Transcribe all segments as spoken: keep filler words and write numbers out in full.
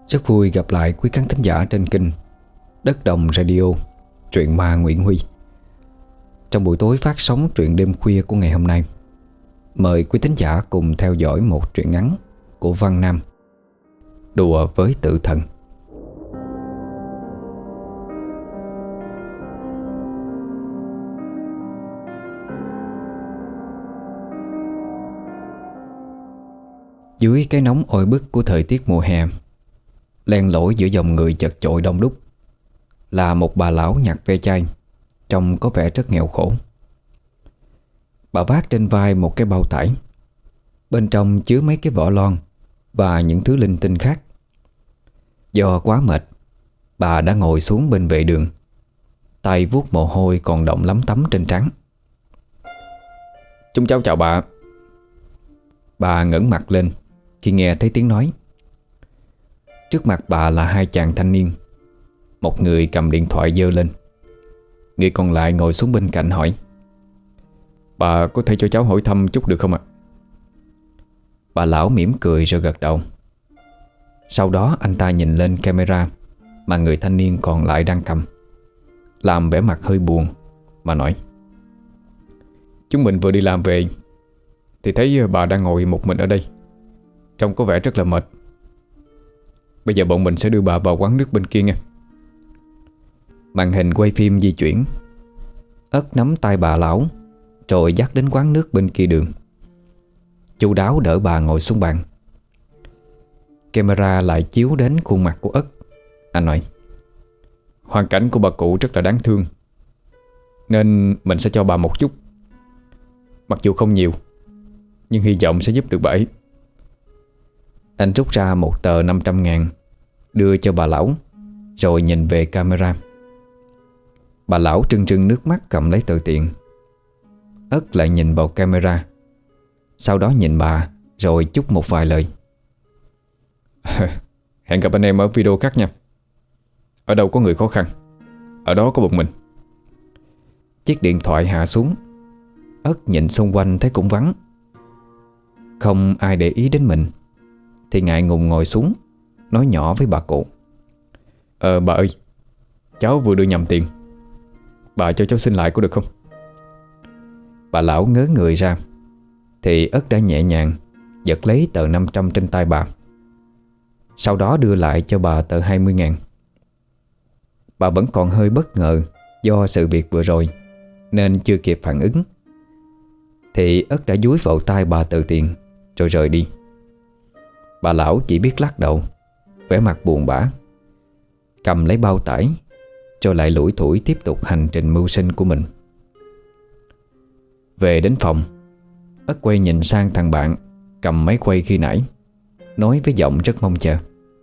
Rất vui gặp lại quý khán thính giả trên kênh Đất Đồng Radio, truyện ma Nguyễn Huy. Trong buổi tối phát sóng truyện đêm khuya của ngày hôm nay, mời quý thính giả cùng theo dõi một truyện ngắn của Văn Nam, Đùa với Tử Thần. Dưới cái nóng oi bức của thời tiết mùa hè, len lỏi giữa dòng người chật chội đông đúc là một bà lão nhặt ve chai, trông có vẻ rất nghèo khổ. Bà vác trên vai một cái bao tải, bên trong chứa mấy cái vỏ lon và những thứ linh tinh khác. Do quá mệt, bà đã ngồi xuống bên vệ đường, tay vuốt mồ hôi còn đọng lấm tấm trên trán. "Chúng cháu chào bà." Bà ngẩng mặt lên khi nghe thấy tiếng nói. Trước mặt bà là hai chàng thanh niên. Một người cầm điện thoại giơ lên, người còn lại ngồi xuống bên cạnh hỏi: "Bà có thể cho cháu hỏi thăm chút được không ạ?" Bà lão mỉm cười rồi gật đầu. Sau đó anh ta nhìn lên camera mà người thanh niên còn lại đang cầm, làm vẻ mặt hơi buồn mà nói: "Chúng mình vừa đi làm về thì thấy bà đang ngồi một mình ở đây, trông có vẻ rất là mệt. Bây giờ bọn mình sẽ đưa bà vào quán nước bên kia nha." Màn hình quay phim di chuyển. Ất nắm tay bà lão rồi dắt đến quán nước bên kia đường, chu đáo đỡ bà ngồi xuống bàn. Camera lại chiếu đến khuôn mặt của Ất. Anh nói: "Hoàn cảnh của bà cụ rất là đáng thương, nên mình sẽ cho bà một chút. Mặc dù không nhiều, nhưng hy vọng sẽ giúp được bà ấy." Anh rút ra một tờ năm trăm ngàn đưa cho bà lão, rồi nhìn về camera. Bà lão trưng trưng nước mắt cầm lấy tờ tiền. Ất lại nhìn vào camera, sau đó nhìn bà rồi chúc một vài lời. "Hẹn gặp anh em ở video khác nha. Ở đâu có người khó khăn, ở đó có một mình." Chiếc điện thoại hạ xuống. Ất nhìn xung quanh thấy cũng vắng, không ai để ý đến mình, thì ngại ngùng ngồi xuống, nói nhỏ với bà cụ: "Ờ bà ơi, cháu vừa đưa nhầm tiền, bà cho cháu xin lại có được không?" Bà lão ngớ người ra, thì Ất đã nhẹ nhàng giật lấy tờ năm trăm trên tay bà, sau đó đưa lại cho bà tờ hai mươi ngàn. Bà vẫn còn hơi bất ngờ do sự việc vừa rồi, nên chưa kịp phản ứng, thì Ất đã dúi vào tay bà tờ tiền rồi rời đi. Bà lão chỉ biết lắc đầu, vẻ mặt buồn bã, cầm lấy bao tải, rồi lại lủi thủi tiếp tục hành trình mưu sinh của mình. Về đến phòng, Ất quay nhìn sang thằng bạn cầm máy quay khi nãy, nói với giọng rất mong chờ: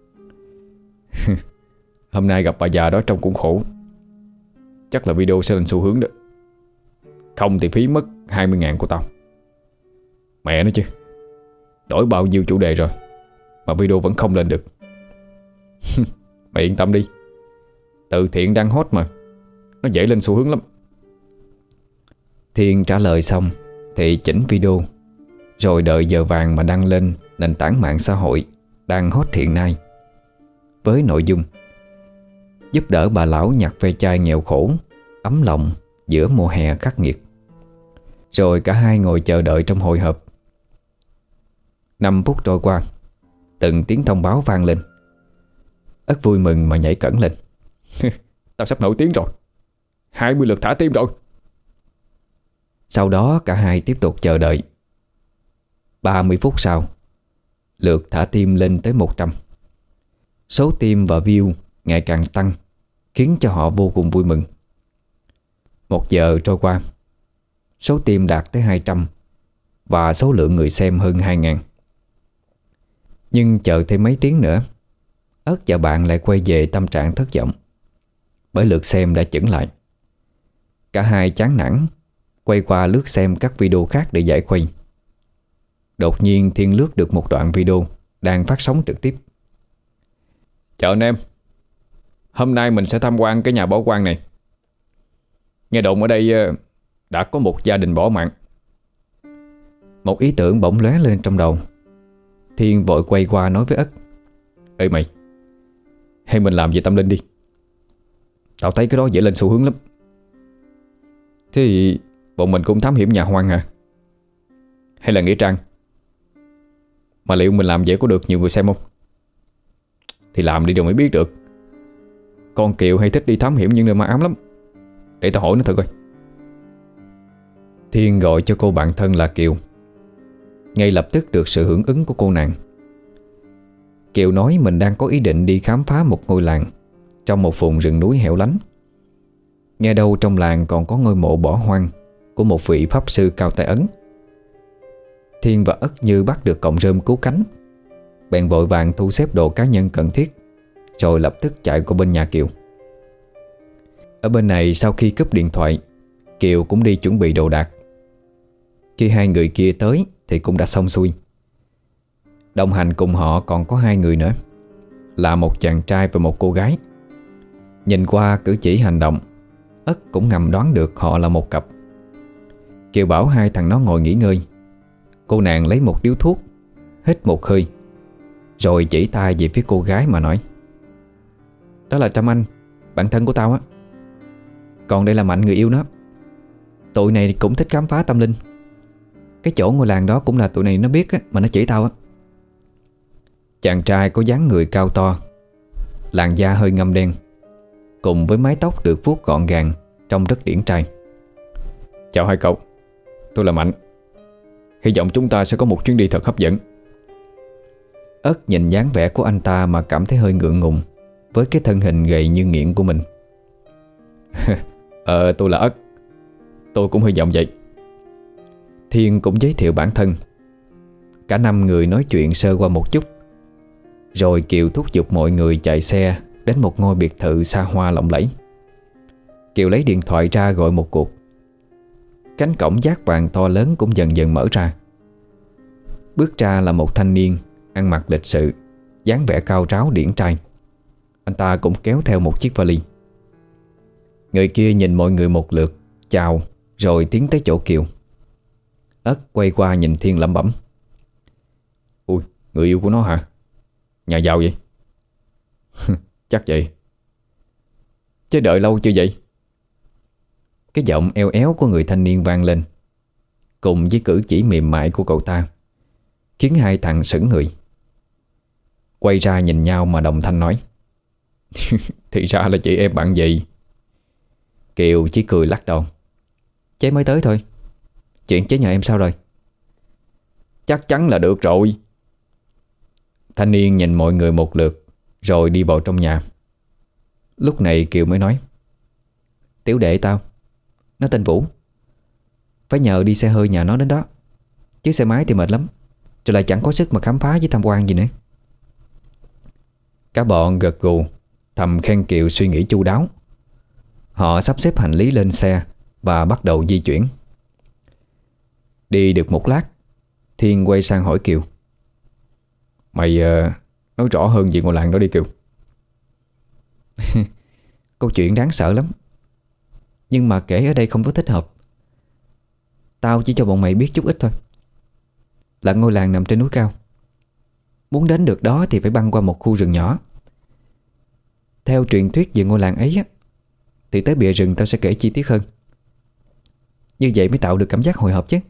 "Hôm nay gặp bà già đó trông cũng khổ. Chắc là video sẽ lên xu hướng đó. Không thì phí mất hai mươi ngàn của tao. Mẹ nó chứ, đổi bao nhiêu chủ đề rồi mà video vẫn không lên được." "Mày yên tâm đi, từ thiện đang hot mà, nó dễ lên xu hướng lắm." Thiên trả lời xong thì chỉnh video, rồi đợi giờ vàng mà đăng lên nền tảng mạng xã hội đang hot hiện nay, với nội dung giúp đỡ bà lão nhặt ve chai nghèo khổ, ấm lòng giữa mùa hè khắc nghiệt. Rồi cả hai ngồi chờ đợi trong hồi hộp. Năm phút trôi qua, từng tiếng thông báo vang lên. Ất vui mừng mà nhảy cẫng lên: "Tao sắp nổi tiếng rồi, hai mươi lượt thả tim rồi." Sau đó cả hai tiếp tục chờ đợi. Ba mươi phút sau, lượt thả tim lên tới một trăm. Số tim và view ngày càng tăng, khiến cho họ vô cùng vui mừng. Một giờ trôi qua, số tim đạt tới hai trăm và số lượng người xem hơn hai ngàn. Nhưng chờ thêm mấy tiếng nữa, Ất và bạn lại quay về tâm trạng thất vọng, bởi lượt xem đã chững lại. Cả hai chán nản, quay qua lướt xem các video khác để giải khuây. Đột nhiên Thiên lướt được một đoạn video đang phát sóng trực tiếp. "Chào anh em, hôm nay mình sẽ tham quan cái nhà bỏ hoang này. Nghe đồn ở đây đã có một gia đình bỏ mạng." Một ý tưởng bỗng lóe lên trong đầu. Thiên vội quay qua nói với Ất: "Ê mày, hay mình làm về tâm linh đi. Tao thấy cái đó dễ lên xu hướng lắm. Thế thì bọn mình cũng thám hiểm nhà hoang hả? Hay là nghĩa trang? Mà liệu mình làm vậy có được nhiều người xem không? Thì làm đi rồi mới biết được. Con Kiều hay thích đi thám hiểm những nơi ma ám lắm. Để tao hỏi nó thử coi. Thiên gọi cho cô bạn thân là Kiều. Ngay lập tức được sự hưởng ứng của cô nàng. Kiều nói mình đang có ý định đi khám phá một ngôi làng trong một vùng rừng núi hẻo lánh. Nghe đâu trong làng còn có ngôi mộ bỏ hoang của một vị pháp sư cao tay ấn. Thiên và Ất như bắt được cọng rơm cứu cánh, bèn vội vàng thu xếp đồ cá nhân cần thiết, rồi lập tức chạy qua bên nhà Kiều. Ở bên này sau khi cúp điện thoại, Kiều cũng đi chuẩn bị đồ đạc. Khi hai người kia tới thì cũng đã xong xuôi. Đồng hành cùng họ còn có hai người nữa, là một chàng trai và một cô gái. Nhìn qua cử chỉ hành động, Ất cũng ngầm đoán được họ là một cặp. Kiều bảo hai thằng nó ngồi nghỉ ngơi. Cô nàng lấy một điếu thuốc, hít một hơi, rồi chỉ tay về phía cô gái mà nói: "Đó là Trâm Anh, bạn thân của tao á. Còn đây là Mạnh, người yêu nó. Tụi này cũng thích khám phá tâm linh. Cái chỗ ngôi làng đó cũng là tụi này nó biết á, mà nó chỉ tao á." Chàng trai có dáng người cao to, làn da hơi ngăm đen, cùng với mái tóc được vuốt gọn gàng, trông rất điển trai. "Chào hai cậu, tôi là Mạnh. Hy vọng chúng ta sẽ có một chuyến đi thật hấp dẫn." Ất nhìn dáng vẻ của anh ta mà cảm thấy hơi ngượng ngùng với cái thân hình gầy như nghiện của mình. Ờ tôi là Ất. Tôi cũng hy vọng vậy." Thiên cũng giới thiệu bản thân. Cả năm người nói chuyện sơ qua một chút, rồi Kiều thúc giục mọi người chạy xe đến một ngôi biệt thự xa hoa lộng lẫy. Kiều lấy điện thoại ra gọi một cuộc. Cánh cổng dát vàng to lớn cũng dần dần mở ra. Bước ra là một thanh niên ăn mặc lịch sự, dáng vẻ cao ráo điển trai. Anh ta cũng kéo theo một chiếc vali. Người kia nhìn mọi người một lượt, chào, rồi tiến tới chỗ Kiều. Ất quay qua nhìn Thiên lẩm bẩm: "Ui, người yêu của nó hả? Nhà giàu vậy?" "Chắc vậy. Chứ đợi lâu chưa vậy?" Cái giọng eo éo của người thanh niên vang lên, cùng với cử chỉ mềm mại của cậu ta, khiến hai thằng sững người. Quay ra nhìn nhau mà đồng thanh nói: "Thì ra là chị em bạn gì." Kiều chỉ cười lắc đầu: "Chế mới tới thôi. Chuyện chế nhờ em sao rồi?" "Chắc chắn là được rồi." Thanh niên nhìn mọi người một lượt, rồi đi vào trong nhà. Lúc này Kiều mới nói: "Tiểu đệ tao, nó tên Vũ. Phải nhờ đi xe hơi nhà nó đến đó, chứ xe máy thì mệt lắm, rồi lại chẳng có sức mà khám phá với tham quan gì nữa." Cả bọn gật gù, thầm khen Kiều suy nghĩ chu đáo. Họ sắp xếp hành lý lên xe và bắt đầu di chuyển. Đi được một lát, Thiên quay sang hỏi Kiều: "Mày uh, nói rõ hơn về ngôi làng đó đi Kiều." "Câu chuyện đáng sợ lắm, nhưng mà kể ở đây không có thích hợp. Tao chỉ cho bọn mày biết chút ít thôi. Là ngôi làng nằm trên núi cao. Muốn đến được đó thì phải băng qua một khu rừng nhỏ. Theo truyền thuyết về ngôi làng ấy á, thì tới bìa rừng tao sẽ kể chi tiết hơn. Như vậy mới tạo được cảm giác hồi hộp chứ."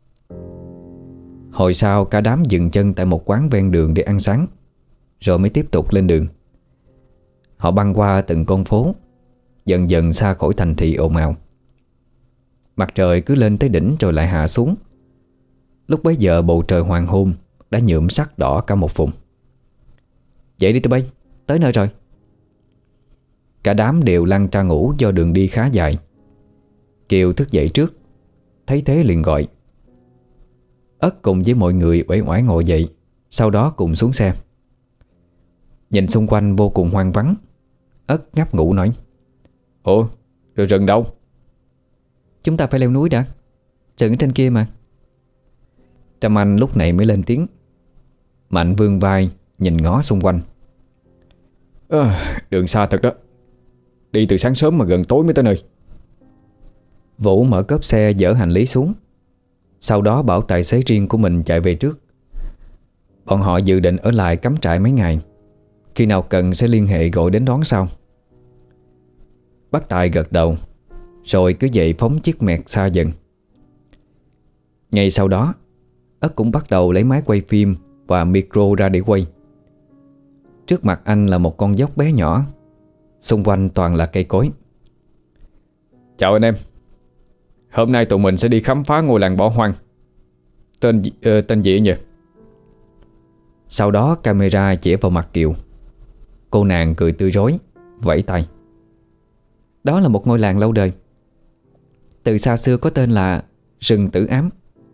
Hồi sau cả đám dừng chân tại một quán ven đường để ăn sáng, rồi mới tiếp tục lên đường. Họ băng qua từng con phố, dần dần xa khỏi thành thị ồn ào. Mặt trời cứ lên tới đỉnh rồi lại hạ xuống. Lúc bấy giờ bầu trời hoàng hôn đã nhuộm sắc đỏ cả một vùng. "Dậy đi tụi bay, tới nơi rồi." Cả đám đều lăn ra ngủ do đường đi khá dài. Kiều thức dậy trước, thấy thế liền gọi. Ất cùng với mọi người uể oải ngồi dậy, sau đó cùng xuống xe. Nhìn xung quanh vô cùng hoang vắng, Ất ngáp ngủ nói: "Ủa, rồi rừng đâu?" "Chúng ta phải leo núi đã, rừng ở trên kia mà." Trâm Anh lúc này mới lên tiếng. Mạnh vươn vai nhìn ngó xung quanh. À, đường xa thật đó. Đi từ sáng sớm mà gần tối mới tới nơi. Vũ mở cốp xe dỡ hành lý xuống, sau đó bảo tài xế riêng của mình chạy về trước. Bọn họ dự định ở lại cắm trại mấy ngày, Khi nào cần sẽ liên hệ gọi đến đón sau. Bác Tài gật đầu, rồi cứ vậy phóng chiếc mẹt xa dần. Ngay sau đó, Ất cũng bắt đầu lấy máy quay phim và micro ra để quay. Trước mặt anh là một con dốc bé nhỏ, xung quanh toàn là cây cối. Chào anh em. Hôm nay tụi mình sẽ đi khám phá ngôi làng bỏ hoang. Tên uh, tên gì nhỉ? Sau đó camera chỉ vào mặt Kiều. Cô nàng cười tươi rói, vẫy tay. Đó là một ngôi làng lâu đời, từ xa xưa có tên là Rừng Tử Ám.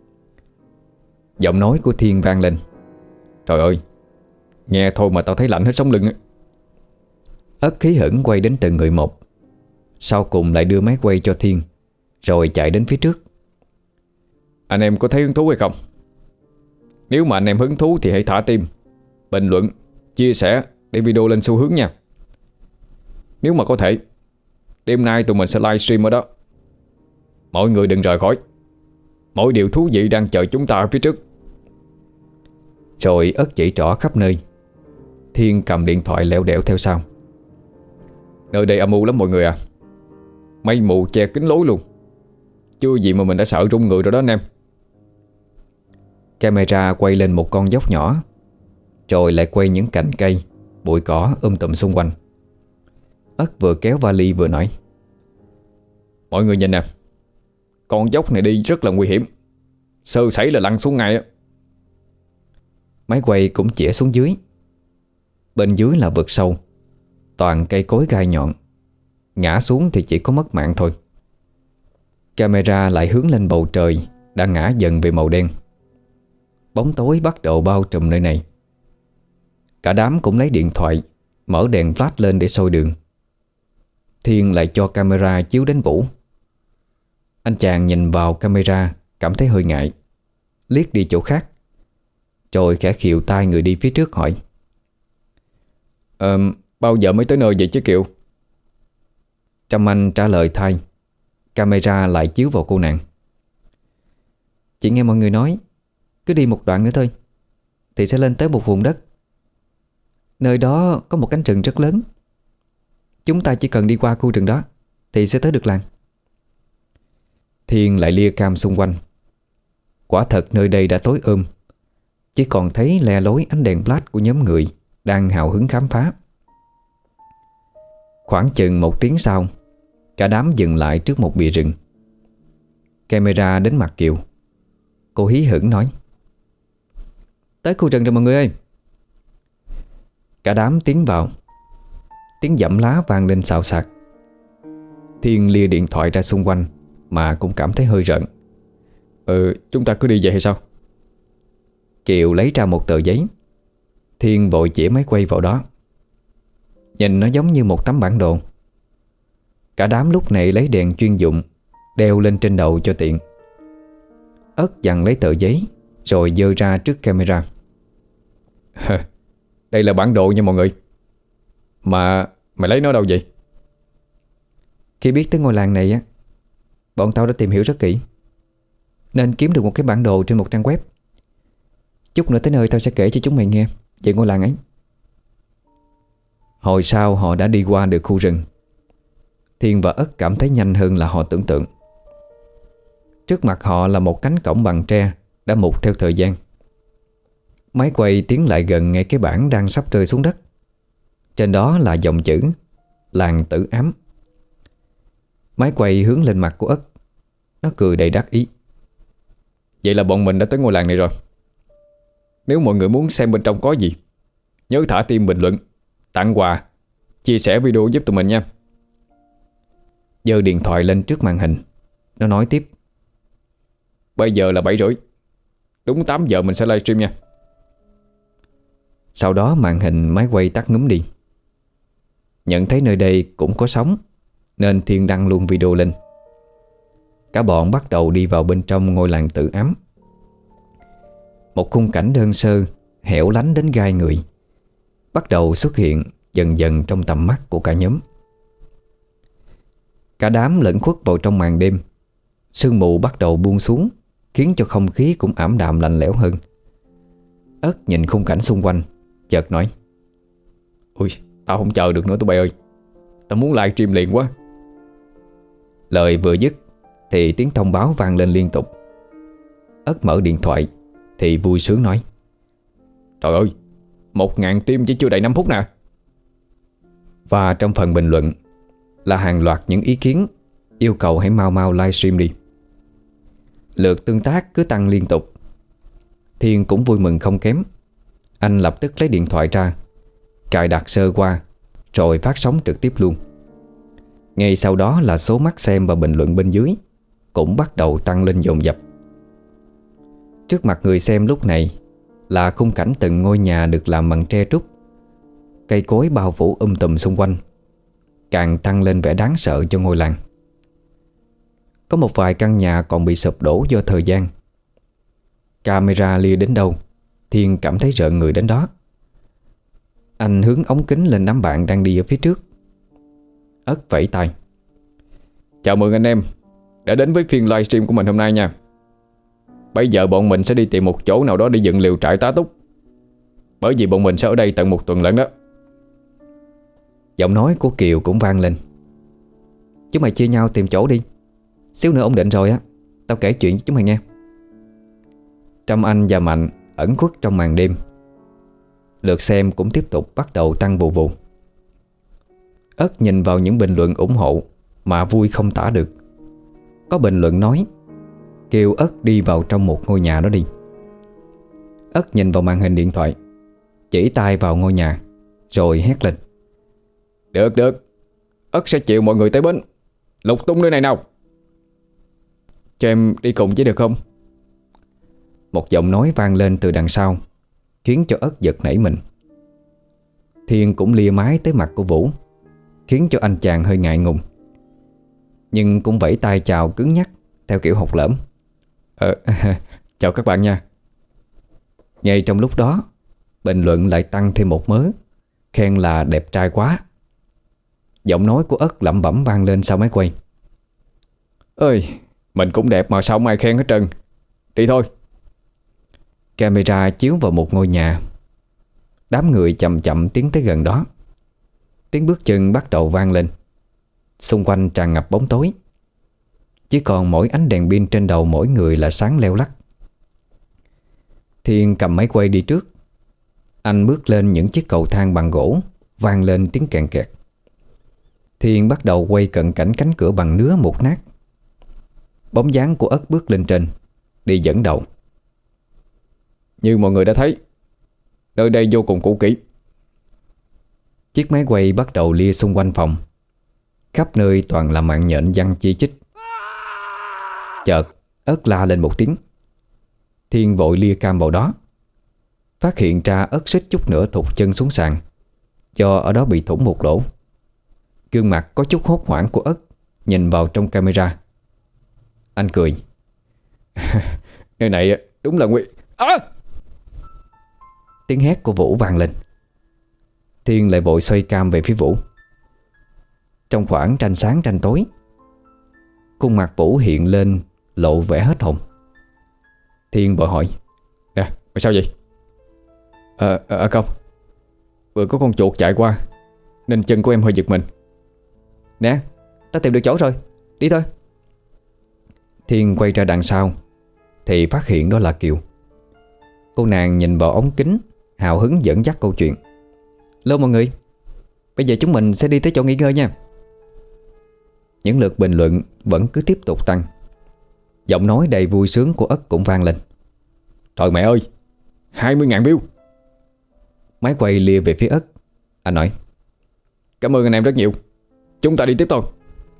Giọng nói của Thiên vang lên. Trời ơi, nghe thôi mà tao thấy lạnh hết sống lưng. Ất khí hửng quay đến từng người một, sau cùng lại đưa máy quay cho Thiên, rồi chạy đến phía trước. Anh em có thấy hứng thú hay không? Nếu mà anh em hứng thú thì hãy thả tim, bình luận, chia sẻ để video lên xu hướng nha. Nếu mà có thể, đêm nay tụi mình sẽ livestream ở đó. Mọi người đừng rời khỏi, mỗi điều thú vị đang chờ chúng ta ở phía trước. Rồi Ất chỉ trỏ khắp nơi. Thiên cầm điện thoại lẻo đẻo theo sau. Nơi đây âm u lắm mọi người à. Mây mù che kín lối luôn. Chưa gì mà mình đã sợ run người rồi đó anh em. Camera quay lên một con dốc nhỏ, rồi lại quay những cành cây, bụi cỏ um tùm xung quanh. Ất vừa kéo vali vừa nói. Mọi người nhìn nè, con dốc này đi rất là nguy hiểm, sơ sẩy là lăn xuống ngay á. Máy quay cũng chĩa xuống dưới. Bên dưới là vực sâu, toàn cây cối gai nhọn, ngã xuống thì chỉ có mất mạng thôi. Camera lại hướng lên bầu trời đã ngã dần về màu đen. Bóng tối bắt đầu bao trùm nơi này. Cả đám cũng lấy điện thoại, mở đèn flash lên để soi đường. Thiên lại cho camera chiếu đến Vũ. Anh chàng nhìn vào camera, cảm thấy hơi ngại, liếc đi chỗ khác, rồi khẽ khều tai người đi phía trước hỏi. Ờ, bao giờ mới tới nơi vậy chứ Kiều? Trâm Anh trả lời thay. Camera lại chiếu vào cô nàng. Chị nghe mọi người nói, cứ đi một đoạn nữa thôi thì sẽ lên tới một vùng đất. Nơi đó có một cánh rừng rất lớn. Chúng ta chỉ cần đi qua khu rừng đó thì sẽ tới được làng. Thiên lại lia cam xung quanh. Quả thật nơi đây đã tối ôm, chỉ còn thấy le lối ánh đèn flash của nhóm người đang hào hứng khám phá. Khoảng chừng một tiếng sau, cả đám dừng lại trước một bìa rừng. Camera đến mặt Kiều. Cô hí hửng nói. Tới khu rừng rồi mọi người ơi. Cả đám tiến vào. Tiếng dẫm lá vang lên xào xạc. Thiên lia điện thoại ra xung quanh mà cũng cảm thấy hơi rợn. Ừ, chúng ta cứ đi vậy hay sao? Kiều lấy ra một tờ giấy. Thiên vội chỉ máy quay vào đó. Nhìn nó giống như một tấm bản đồ. Cả đám lúc này lấy đèn chuyên dụng đeo lên trên đầu cho tiện. Ất dặn lấy tờ giấy rồi giơ ra trước camera. Đây là bản đồ nha mọi người. Mà mày lấy nó đâu vậy? Khi biết tới ngôi làng này á, bọn tao đã tìm hiểu rất kỹ, nên kiếm được một cái bản đồ trên một trang web. Chút nữa tới nơi tao sẽ kể cho chúng mày nghe về ngôi làng ấy. Hồi sau họ đã đi qua được khu rừng. Thiên và Ất cảm thấy nhanh hơn là họ tưởng tượng. Trước mặt họ là một cánh cổng bằng tre đã mục theo thời gian. Máy quay tiến lại gần ngay cái bảng đang sắp rơi xuống đất. Trên đó là dòng chữ Làng Tử Ám. Máy quay hướng lên mặt của Ất. Nó cười đầy đắc ý. Vậy là bọn mình đã tới ngôi làng này rồi. Nếu mọi người muốn xem bên trong có gì, nhớ thả tim bình luận, tặng quà, chia sẻ video giúp tụi mình nha. Giơ điện thoại lên trước màn hình. Nó nói tiếp. Bây giờ là bảy rưỡi, đúng tám giờ mình sẽ livestream nha. Sau đó màn hình máy quay tắt ngúm đi. Nhận thấy nơi đây cũng có sóng, nên Thiên đăng luôn video lên. Cả bọn bắt đầu đi vào bên trong ngôi làng Tử Ám. Một khung cảnh đơn sơ, hẻo lánh đến gai người bắt đầu xuất hiện dần dần trong tầm mắt của cả nhóm. Cả đám lẫn khuất vào trong màn đêm. Sương mù bắt đầu buông xuống, khiến cho không khí cũng ảm đạm lạnh lẽo hơn. Ất nhìn khung cảnh xung quanh, chợt nói. Ui, tao không chờ được nữa tụi bay ơi. Tao muốn live stream liền quá. Lời vừa dứt thì tiếng thông báo vang lên liên tục. Ất mở điện thoại thì vui sướng nói: Trời ơi, một ngàn tim chỉ chưa đầy năm phút nè. Và trong phần bình luận là hàng loạt những ý kiến yêu cầu hãy mau mau livestream đi. Lượt tương tác cứ tăng liên tục. Thiên cũng vui mừng không kém. Anh lập tức lấy điện thoại ra, cài đặt sơ qua, rồi phát sóng trực tiếp luôn. Ngay sau đó là số mắt xem và bình luận bên dưới cũng bắt đầu tăng lên dồn dập. Trước mặt người xem lúc này là khung cảnh từng ngôi nhà được làm bằng tre trúc, cây cối bao phủ um tùm xung quanh, càng tăng lên vẻ đáng sợ cho ngôi làng. Có một vài căn nhà còn bị sụp đổ do thời gian. Camera lia đến đâu, Thiên cảm thấy rợn người đến đó. Anh hướng ống kính lên đám bạn đang đi ở phía trước. Ất vẫy tay: Chào mừng anh em đã đến với phiên livestream của mình hôm nay nha. Bây giờ bọn mình sẽ đi tìm một chỗ nào đó để dựng liều trại tá túc, bởi vì bọn mình sẽ ở đây tận một tuần lận đó. Giọng nói của Kiều cũng vang lên: Chúng mày chia nhau tìm chỗ đi, xíu nữa ổn định rồi á, tao kể chuyện với chúng mày nghe. Trâm Anh và Mạnh ẩn khuất trong màn đêm. Lượt xem cũng tiếp tục bắt đầu tăng vù vù. Ất nhìn vào những bình luận ủng hộ mà vui không tả được. Có bình luận nói kêu Ất đi vào trong một ngôi nhà đó đi. Ất nhìn vào màn hình điện thoại, chỉ tay vào ngôi nhà, rồi hét lên: Được được, Ất sẽ chịu mọi người tới bến. Lục tung nơi này nào. Cho em đi cùng chứ được không? Một giọng nói vang lên từ đằng sau, khiến cho Ất giật nảy mình. Thiên cũng lia mái tới mặt của Vũ, khiến cho anh chàng hơi ngại ngùng, nhưng cũng vẫy tay chào cứng nhắc theo kiểu học lỡm: Ờ, chào các bạn nha. Ngay trong lúc đó, bình luận lại tăng thêm một mớ, khen là đẹp trai quá. Giọng nói của Ất lẩm bẩm vang lên sau máy quay: Ơi, mình cũng đẹp mà sao không ai khen hết trơn. Đi thôi. Camera chiếu vào một ngôi nhà. Đám người chậm chậm tiến tới gần đó. Tiếng bước chân bắt đầu vang lên. Xung quanh tràn ngập bóng tối, chỉ còn mỗi ánh đèn pin trên đầu mỗi người là sáng leo lắc. Thiên cầm máy quay đi trước. Anh bước lên những chiếc cầu thang bằng gỗ, vang lên tiếng kèn kẹt. Thiên bắt đầu quay cận cảnh cánh cửa bằng nứa mục nát. Bóng dáng của Ất bước lên trên, đi dẫn đầu. Như mọi người đã thấy, nơi đây vô cùng cũ kỹ. Chiếc máy quay bắt đầu lia xung quanh phòng. Khắp nơi toàn là mạng nhện giăng chi chít. Chợt Ất la lên một tiếng. Thiên vội lia cam vào đó, phát hiện ra Ất suýt chút nữa thụt chân xuống sàn, do ở đó bị thủng một lỗ. Gương mặt có chút hốt hoảng của Ất nhìn vào trong camera. Anh cười: Nơi này đúng là nguy... À! Tiếng hét của Vũ vang lên. Thiên lại vội xoay cam về phía Vũ. Trong khoảng tranh sáng tranh tối, khuôn mặt Vũ hiện lên lộ vẻ hết hồn. Thiên vội hỏi: Nè, mày sao vậy? Ờ, à, à, không. Vừa có con chuột chạy qua nên chân của em hơi giật mình. Nè, ta tìm được chỗ rồi, đi thôi. Thiên quay ra đằng sau thì phát hiện đó là Kiều. Cô nàng nhìn vào ống kính, hào hứng dẫn dắt câu chuyện: Lô mọi người, bây giờ chúng mình sẽ đi tới chỗ nghỉ ngơi nha. Những lượt bình luận vẫn cứ tiếp tục tăng. Giọng nói đầy vui sướng của Ất cũng vang lên: Trời mẹ ơi, hai mươi ngàn view. Máy quay lia về phía Ất. Anh nói: Cảm ơn anh em rất nhiều. Chúng ta đi tiếp thôi.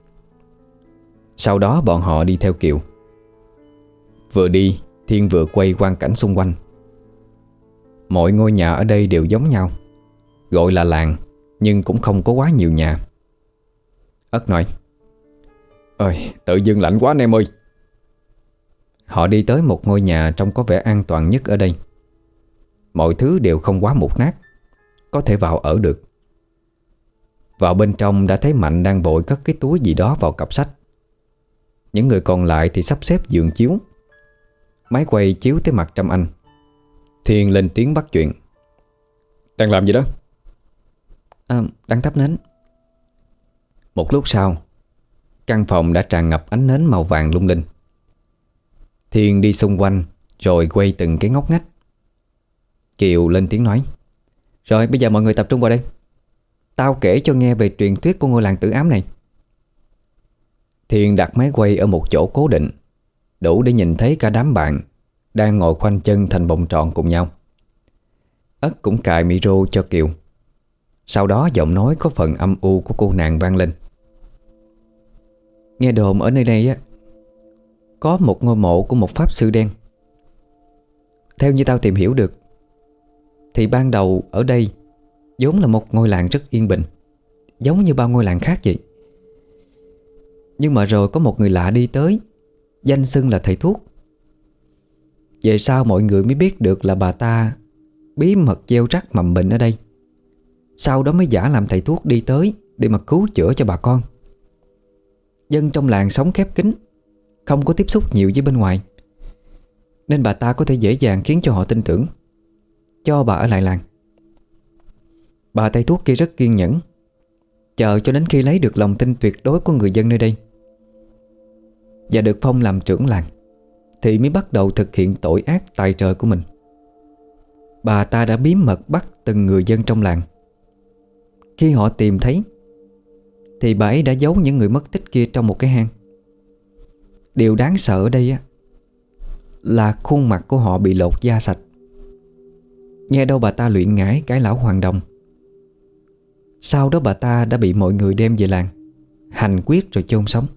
Sau đó bọn họ đi theo Kiều. Vừa đi, Thiên vừa quay quang cảnh xung quanh. Mọi ngôi nhà ở đây đều giống nhau, gọi là làng, nhưng cũng không có quá nhiều nhà. Ất nói: Ơi, tự dưng lạnh quá anh em ơi. Họ đi tới một ngôi nhà trông có vẻ an toàn nhất ở đây. Mọi thứ đều không quá mục nát, có thể vào ở được. Vào bên trong đã thấy Mạnh đang vội cất cái túi gì đó vào cặp sách. Những người còn lại thì sắp xếp giường chiếu. Máy quay chiếu tới mặt Trâm Anh. Thiên lên tiếng bắt chuyện: Đang làm gì đó? À, đang thắp nến. Một lúc sau, căn phòng đã tràn ngập ánh nến màu vàng lung linh. Thiên đi xung quanh rồi quay từng cái ngóc ngách. Kiều lên tiếng nói: Rồi bây giờ mọi người tập trung vào đây. Tao kể cho nghe về truyền thuyết của ngôi làng Tử Ám này. Thiên đặt máy quay ở một chỗ cố định, đủ để nhìn thấy cả đám bạn đang ngồi khoanh chân thành vòng tròn cùng nhau. Ất cũng cài micro cho Kiều. Sau đó giọng nói có phần âm u của cô nàng vang lên: Nghe đồn ở nơi đây á, có một ngôi mộ của một pháp sư đen. Theo như tao tìm hiểu được, thì ban đầu ở đây vốn là một ngôi làng rất yên bình, giống như bao ngôi làng khác vậy. Nhưng mà rồi có một người lạ đi tới, danh xưng là thầy thuốc. Về sau mọi người mới biết được là bà ta bí mật gieo rắc mầm bệnh ở đây. Sau đó mới giả làm thầy thuốc đi tới để mà cứu chữa cho bà con. Dân trong làng sống khép kín, không có tiếp xúc nhiều với bên ngoài, nên bà ta có thể dễ dàng khiến cho họ tin tưởng, cho bà ở lại làng. Bà thầy thuốc kia rất kiên nhẫn, chờ cho đến khi lấy được lòng tin tuyệt đối của người dân nơi đây và được phong làm trưởng làng, thì mới bắt đầu thực hiện tội ác tày trời của mình. Bà ta đã bí mật bắt từng người dân trong làng. Khi họ tìm thấy, thì bà ấy đã giấu những người mất tích kia trong một cái hang. Điều đáng sợ ở đây á, là khuôn mặt của họ bị lột da sạch. Nghe đâu bà ta luyện ngải cái lão hoàng đồng. Sau đó bà ta đã bị mọi người đem về làng, hành quyết rồi chôn sống.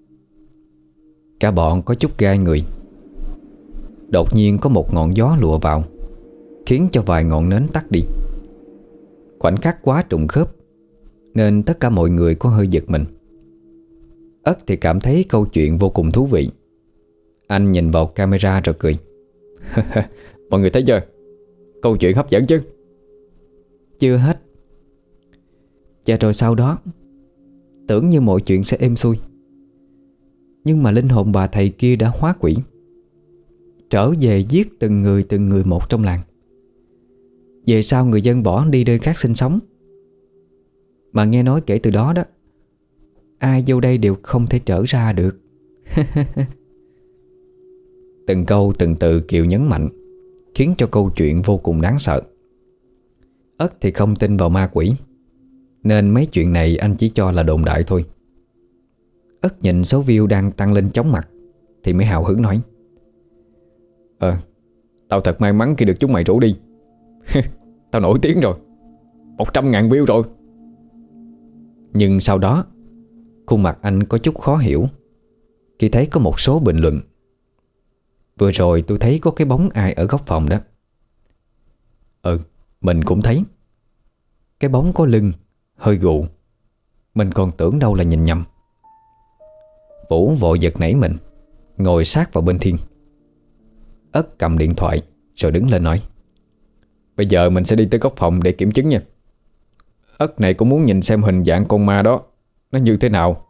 Cả bọn có chút gai người. Đột nhiên có một ngọn gió lùa vào, khiến cho vài ngọn nến tắt đi. Khoảnh khắc quá trùng khớp, nên tất cả mọi người có hơi giật mình. Ất thì cảm thấy câu chuyện vô cùng thú vị. Anh nhìn vào camera rồi cười. Mọi người thấy chưa? Câu chuyện hấp dẫn chứ? Chưa hết. Và rồi sau đó, tưởng như mọi chuyện sẽ êm xuôi, nhưng mà linh hồn bà thầy kia đã hóa quỷ, trở về giết từng người từng người một trong làng. Về sau người dân bỏ đi nơi khác sinh sống. Mà nghe nói kể từ đó đó, ai vô đây đều không thể trở ra được. Từng câu từng từ Kiều nhấn mạnh, khiến cho câu chuyện vô cùng đáng sợ. Ất thì không tin vào ma quỷ, nên mấy chuyện này anh chỉ cho là đồn đại thôi. Ất nhìn số view đang tăng lên chóng mặt thì mới hào hứng nói: Ờ, tao thật may mắn khi được chúng mày rủ đi. Tao nổi tiếng rồi, một trăm ngàn view rồi. Nhưng sau đó, khuôn mặt anh có chút khó hiểu khi thấy có một số bình luận: Vừa rồi tôi thấy có cái bóng ai ở góc phòng đó. Ừ, mình cũng thấy. Cái bóng có lưng, hơi gù. Mình còn tưởng đâu là nhìn nhầm. Vũ vội giật nảy mình, ngồi sát vào bên Thiên. Ất cầm điện thoại rồi đứng lên nói: Bây giờ mình sẽ đi tới góc phòng để kiểm chứng nha. Ất này cũng muốn nhìn xem hình dạng con ma đó nó như thế nào.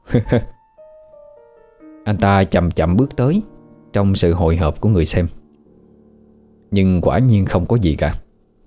Anh ta chậm chậm bước tới, trong sự hồi hộp của người xem. Nhưng quả nhiên không có gì cả.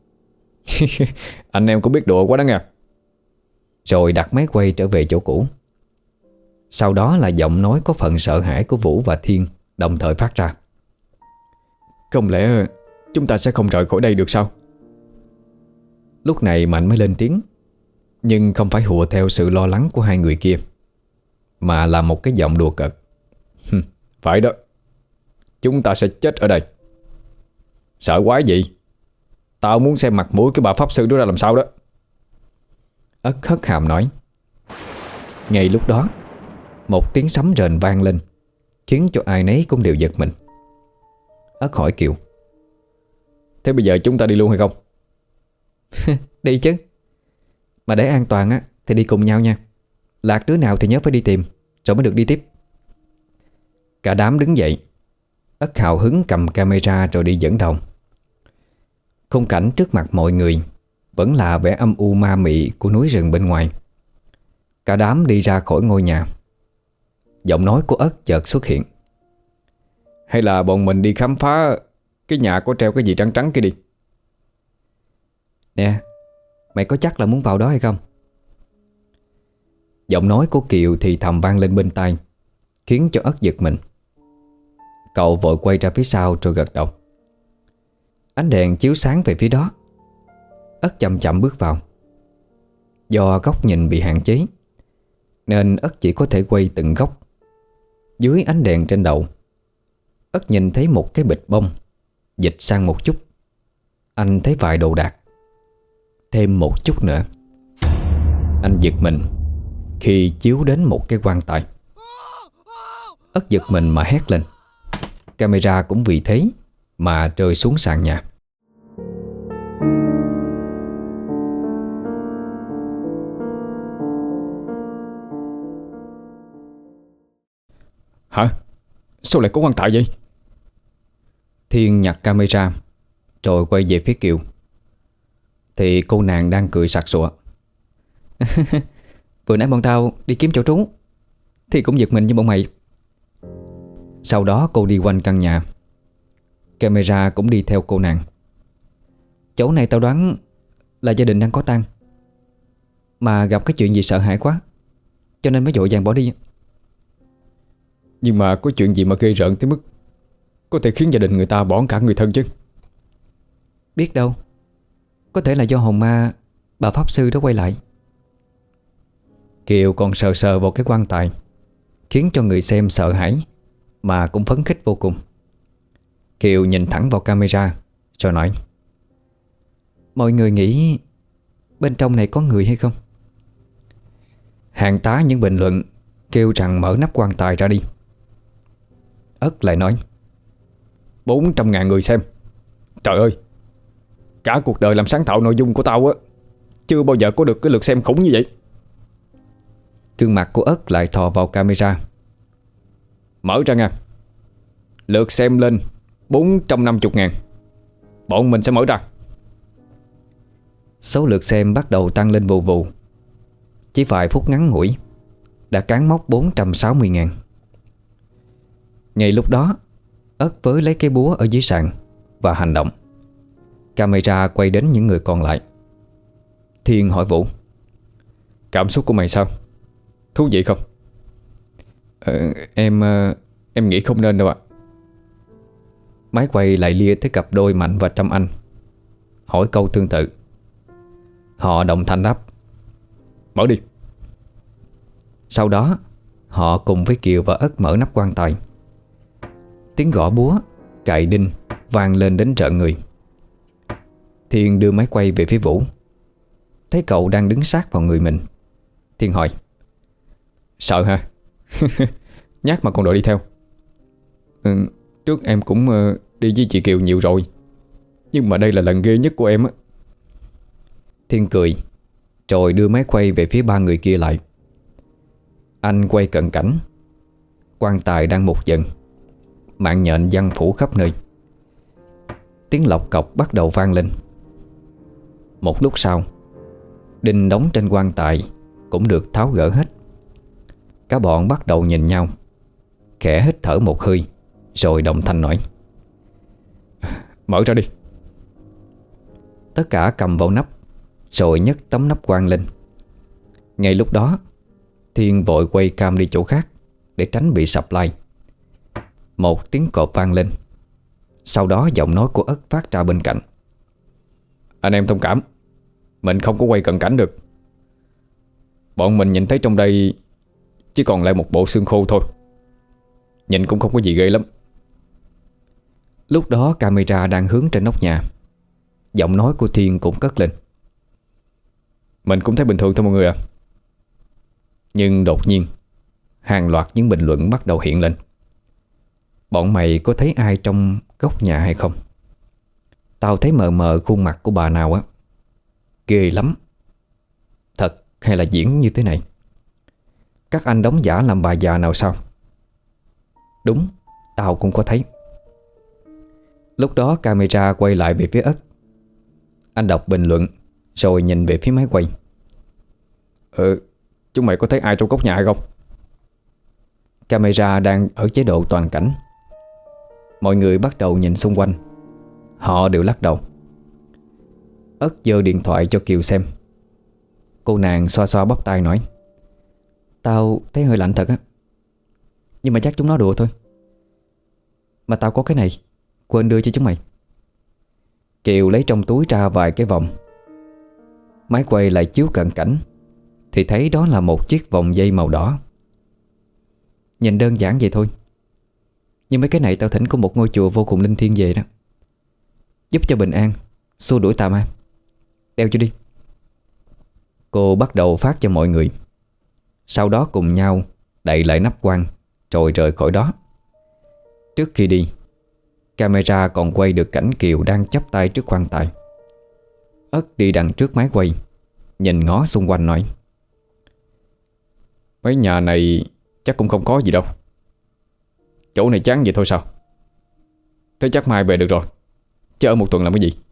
Anh em cũng biết đùa quá đó nha. Rồi đặt máy quay trở về chỗ cũ. Sau đó là giọng nói có phần sợ hãi của Vũ và Thiên đồng thời phát ra: Không lẽ chúng ta sẽ không rời khỏi đây được sao? Lúc này Mạnh mới lên tiếng, nhưng không phải hùa theo sự lo lắng của hai người kia, mà là một cái giọng đùa cợt: Phải đó, chúng ta sẽ chết ở đây. Sợ quá gì? Tao muốn xem mặt mũi cái bà pháp sư đó ra làm sao đó. Ất hất hàm nói. Ngay lúc đó, một tiếng sấm rền vang lên, khiến cho ai nấy cũng đều giật mình. Ất hỏi Kiều: Thế bây giờ chúng ta đi luôn hay không? Đi chứ. Mà để an toàn á thì đi cùng nhau nha. Lạc đứa nào thì nhớ phải đi tìm, rồi mới được đi tiếp. Cả đám đứng dậy. Ất hào hứng cầm camera rồi đi dẫn đầu. Khung cảnh trước mặt mọi người vẫn là vẻ âm u ma mị của núi rừng bên ngoài. Cả đám đi ra khỏi ngôi nhà. Giọng nói của Ất chợt xuất hiện: Hay là bọn mình đi khám phá cái nhà có treo cái gì trắng trắng kia đi. Nè, mày có chắc là muốn vào đó hay không? Giọng nói của Kiều thì thầm vang lên bên tai, khiến cho Ất giật mình. Cậu vội quay ra phía sau rồi gật đầu. Ánh đèn chiếu sáng về phía đó. Ất chậm chậm bước vào. Do góc nhìn bị hạn chế nên Ất chỉ có thể quay từng góc. Dưới ánh đèn trên đầu, Ất nhìn thấy một cái bịch bông. Dịch sang một chút, anh thấy vài đồ đạc. Thêm một chút nữa. Anh giật mình khi chiếu đến một cái quan tài. Ất giật mình mà hét lên. Camera cũng vì thế mà rơi xuống sàn nhà. Hả? Sao lại có quan tài vậy? Thiên nhặt camera rồi quay về phía Kiều. Thì cô nàng đang cười sặc sụa. Vừa nãy bọn tao đi kiếm chỗ trú thì cũng giật mình như bọn mày. Sau đó cô đi quanh căn nhà. Camera cũng đi theo cô nàng. Chỗ này tao đoán là gia đình đang có tang, mà gặp cái chuyện gì sợ hãi quá cho nên mới vội vàng bỏ đi. Nhưng mà có chuyện gì mà ghê rợn tới mức có thể khiến gia đình người ta bỏ cả người thân chứ? Biết đâu, có thể là do hồn ma bà pháp sư đó quay lại. Kiều còn sờ sờ vào cái quan tài, khiến cho người xem sợ hãi mà cũng phấn khích vô cùng. Kiều nhìn thẳng vào camera rồi nói: Mọi người nghĩ bên trong này có người hay không? Hàng tá những bình luận kêu rằng mở nắp quan tài ra đi. Ất lại nói: Bốn trăm ngàn người xem. Trời ơi, cả cuộc đời làm sáng tạo nội dung của tao á, chưa bao giờ có được cái lượt xem khủng như vậy. Gương mặt của Ất lại thò vào camera. Mở ra nha. Lượt xem lên bốn trăm năm mươi ngàn. Bọn mình sẽ mở ra. Số lượt xem bắt đầu tăng lên vù vù. Chỉ vài phút ngắn ngủi đã cán mốc bốn trăm sáu mươi ngàn. Ngay lúc đó, Ất với lấy cái búa ở dưới sàn và hành động. Camera quay đến những người còn lại. Thiên hỏi Vũ: Cảm xúc của mày sao? Thú vị không? Ờ, em Em nghĩ không nên đâu ạ. Máy quay lại lia tới cặp đôi Mạnh và Trâm Anh, hỏi câu tương tự. Họ đồng thanh đáp: Mở đi. Sau đó họ cùng với Kiều và Ất mở nắp quan tài. Tiếng gõ búa, cày đinh vang lên đến rợn người. Thiên đưa máy quay về phía Vũ. Thấy cậu đang đứng sát vào người mình, Thiên hỏi: Sợ hả? Nhát mà còn đòi đi theo. Ừ, trước em cũng uh, đi với chị Kiều nhiều rồi, nhưng mà đây là lần ghê nhất của em á. Thiên cười, rồi đưa máy quay về phía ba người kia lại. Anh quay cận cảnh. Quan tài đang mục dần, mạng nhện giăng phủ khắp nơi. Tiếng lọc cọc bắt đầu vang lên. Một lúc sau, đinh đóng trên quan tài cũng được tháo gỡ hết. Cả bọn bắt đầu nhìn nhau, khẽ hít thở một hơi, rồi đồng thanh nói: Mở ra đi. Tất cả cầm vào nắp, rồi nhấc tấm nắp quan lên. Ngay lúc đó, Thiên vội quay cam đi chỗ khác để tránh bị sập like. Một tiếng cộp vang lên. Sau đó giọng nói của Ất phát ra bên cạnh: Anh em thông cảm, mình không có quay cận cảnh được. Bọn mình nhìn thấy trong đây chỉ còn lại một bộ xương khô thôi. Nhìn cũng không có gì ghê lắm. Lúc đó camera đang hướng trên nóc nhà. Giọng nói của Thiên cũng cất lên: Mình cũng thấy bình thường thôi mọi người ạ. Nhưng đột nhiên, hàng loạt những bình luận bắt đầu hiện lên: Bọn mày có thấy ai trong góc nhà hay không? Tao thấy mờ mờ khuôn mặt của bà nào á. Ghê lắm. Thật hay là diễn như thế này? Các anh đóng giả làm bà già nào sao? Đúng, tao cũng có thấy. Lúc đó camera quay lại về phía Ất. Anh đọc bình luận rồi nhìn về phía máy quay. Ừ, chúng mày có thấy ai trong góc nhà hay không? Camera đang ở chế độ toàn cảnh. Mọi người bắt đầu nhìn xung quanh. Họ đều lắc đầu. Ất giơ điện thoại cho Kiều xem. Cô nàng xoa xoa bắp tay nói: Tao thấy hơi lạnh thật á, nhưng mà chắc chúng nó đùa thôi. Mà tao có cái này, quên đưa cho chúng mày. Kiều lấy trong túi ra vài cái vòng. Máy quay lại chiếu cận cảnh thì thấy đó là một chiếc vòng dây màu đỏ. Nhìn đơn giản vậy thôi, nhưng mấy cái này tao thỉnh có một ngôi chùa vô cùng linh thiêng về đó, giúp cho bình an, xua đuổi tà ma. Đeo cho đi. Cô bắt đầu phát cho mọi người. Sau đó cùng nhau đậy lại nắp quan rồi rời khỏi đó. Trước khi đi, camera còn quay được cảnh Kiều đang chắp tay trước quan tài. Ất đi đằng trước máy quay, nhìn ngó xung quanh nói: Mấy nhà này chắc cũng không có gì đâu. Chỗ này chán vậy thôi sao? Thế chắc mai về được rồi, chứ ở một tuần làm cái gì?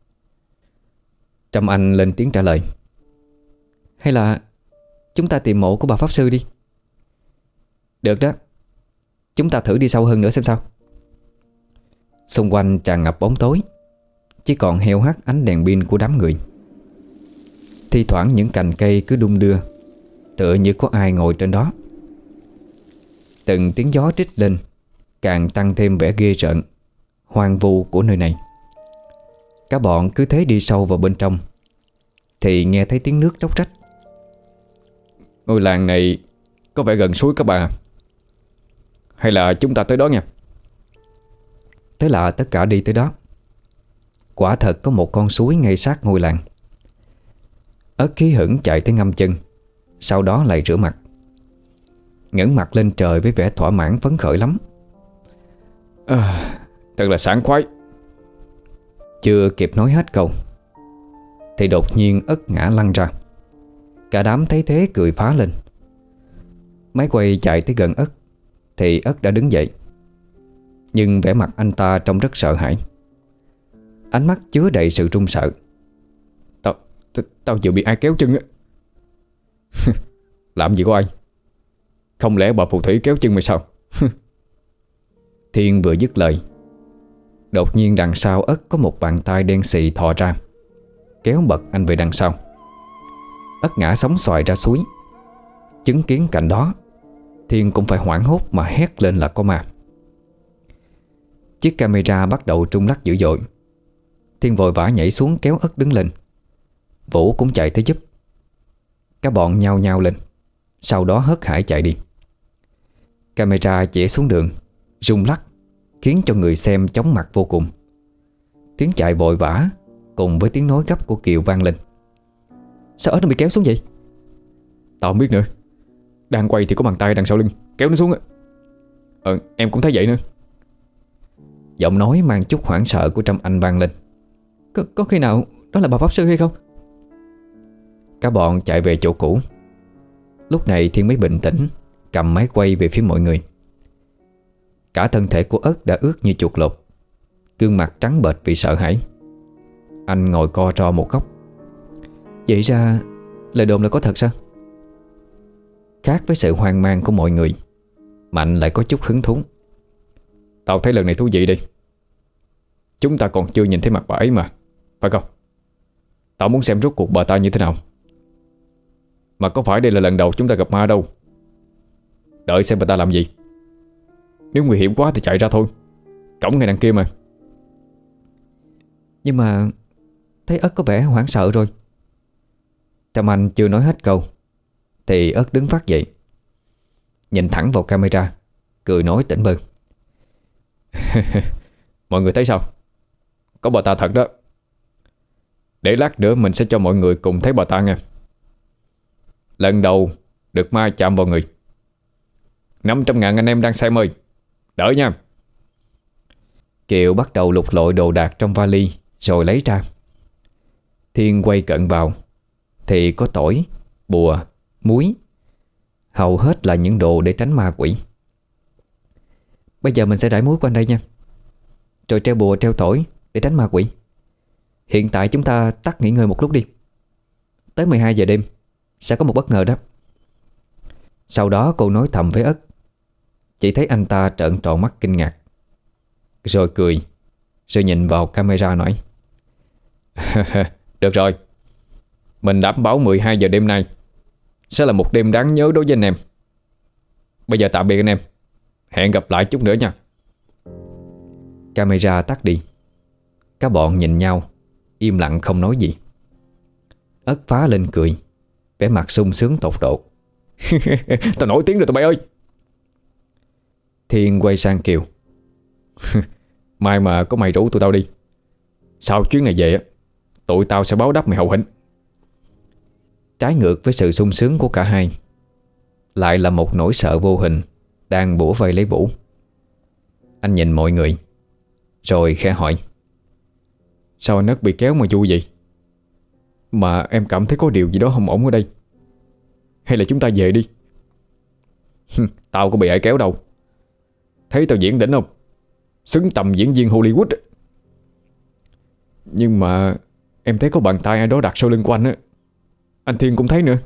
Trâm Anh lên tiếng trả lời: Hay là chúng ta tìm mộ của bà Pháp Sư đi. Được đó, chúng ta thử đi sâu hơn nữa xem sao. Xung quanh tràn ngập bóng tối, chỉ còn heo hắt ánh đèn pin của đám người. Thi thoảng những cành cây cứ đung đưa, tựa như có ai ngồi trên đó. Từng tiếng gió trích lên càng tăng thêm vẻ ghê rợn, hoang vu của nơi này. Cả bọn cứ thế đi sâu vào bên trong thì nghe thấy tiếng nước róc rách. Ngôi làng này có vẻ gần suối các bà. Hay là chúng ta tới đó nha. Thế là tất cả đi tới đó. Quả thật có một con suối ngay sát ngôi làng. Ất khí hửng chạy tới ngâm chân, sau đó lại rửa mặt, ngẩng mặt lên trời với vẻ thỏa mãn phấn khởi lắm. À, thật là sảng khoái. Chưa kịp nói hết câu thì đột nhiên Ất ngã lăn ra. Cả đám thấy thế cười phá lên. Máy quay chạy tới gần Ất thì Ất đã đứng dậy, nhưng vẻ mặt anh ta trông rất sợ hãi. Ánh mắt chứa đầy sự run sợ. Tao Tao vừa bị ai kéo chân á. Làm gì có ai? Không lẽ bà phù thủy kéo chân mày sao? Thiên vừa dứt lời, đột nhiên đằng sau Ất có một bàn tay đen xì thò ra, kéo bật anh về đằng sau. Ất ngã sóng xoài ra suối. Chứng kiến cảnh đó, Thiên cũng phải hoảng hốt mà hét lên là có ma. Chiếc camera bắt đầu rung lắc dữ dội. Thiên vội vã nhảy xuống kéo Ất đứng lên. Vũ cũng chạy tới giúp. Các bọn nhao nhao lên, sau đó hớt hải chạy đi. Camera chĩa xuống đường, rung lắc, khiến cho người xem chóng mặt vô cùng. Tiếng chạy vội vã cùng với tiếng nói gấp của Kiều vang lên. Sao Ất nó bị kéo xuống vậy? Tao không biết nữa. Đang quay thì có bàn tay đằng sau lưng kéo nó xuống á. Ờ em cũng thấy vậy nữa. Giọng nói mang chút hoảng sợ của Trâm Anh vang lên. Có, có khi nào đó là bà Pháp Sư hay không? Cả bọn chạy về chỗ cũ. Lúc này Thiên mới bình tĩnh, cầm máy quay về phía mọi người. Cả thân thể của Ất đã ướt như chuột lột, gương mặt trắng bệch vì sợ hãi. Anh ngồi co ro một góc. Vậy ra lời đồn là có thật sao? Khác với sự hoang mang của mọi người, Mạnh lại có chút hứng thú. Tao thấy lần này thú vị đi. Chúng ta còn chưa nhìn thấy mặt bà ấy mà, phải không? Tao muốn xem rốt cuộc bà ta như thế nào. Mà có phải đây là lần đầu chúng ta gặp ma đâu. Đợi xem bà ta làm gì. Nếu nguy hiểm quá thì chạy ra thôi. Cổng ngay đằng kia mà. Nhưng mà thấy Ất có vẻ hoảng sợ rồi. Trâm Anh chưa nói hết câu thì Ất đứng phát dậy, nhìn thẳng vào camera, cười nói tỉnh bơ. Mọi người thấy sao? Có bà ta thật đó. Để lát nữa mình sẽ cho mọi người cùng thấy bà ta nha. Lần đầu được ma chạm vào người. Năm trăm ngàn anh em đang xem ơi, đợi nha. Kiều bắt đầu lục lọi đồ đạc trong vali rồi lấy ra. Thiên quay cận vào thì có tỏi, bùa, muối, hầu hết là những đồ để tránh ma quỷ. Bây giờ mình sẽ rải muối quanh đây nha, rồi treo bùa treo tỏi để tránh ma quỷ. Hiện tại chúng ta tắt nghỉ ngơi một lúc đi. Tới mười hai giờ đêm sẽ có một bất ngờ đó. Sau đó cô nói thầm với Ất. Chỉ thấy anh ta trợn tròn mắt kinh ngạc, rồi cười, rồi nhìn vào camera nói. Được rồi, mình đảm bảo mười hai giờ đêm nay sẽ là một đêm đáng nhớ đối với anh em. Bây giờ tạm biệt anh em, hẹn gặp lại chút nữa nha. Camera tắt đi. Các bọn nhìn nhau, im lặng không nói gì. Ất phá lên cười, vẻ mặt sung sướng tột độ. Tao nổi tiếng rồi tụi bay ơi. Thiên quay sang Kiều. Mai mà có mày rủ tụi tao đi, sau chuyến này về á, tụi tao sẽ báo đáp mày hậu hĩnh. Trái ngược với sự sung sướng của cả hai, lại là một nỗi sợ vô hình đang bủa vây lấy Vũ. Anh nhìn mọi người rồi khẽ hỏi: Sao anh Ất bị kéo mà vui vậy? Mà em cảm thấy có điều gì đó không ổn ở đây. Hay là chúng ta về đi? Tao có bị ai kéo đâu. Thấy tao diễn đỉnh không? Xứng tầm diễn viên Hollywood. Nhưng mà em thấy có bàn tay ai đó đặt sau lưng của anh á. Anh Thiên cũng thấy nữa.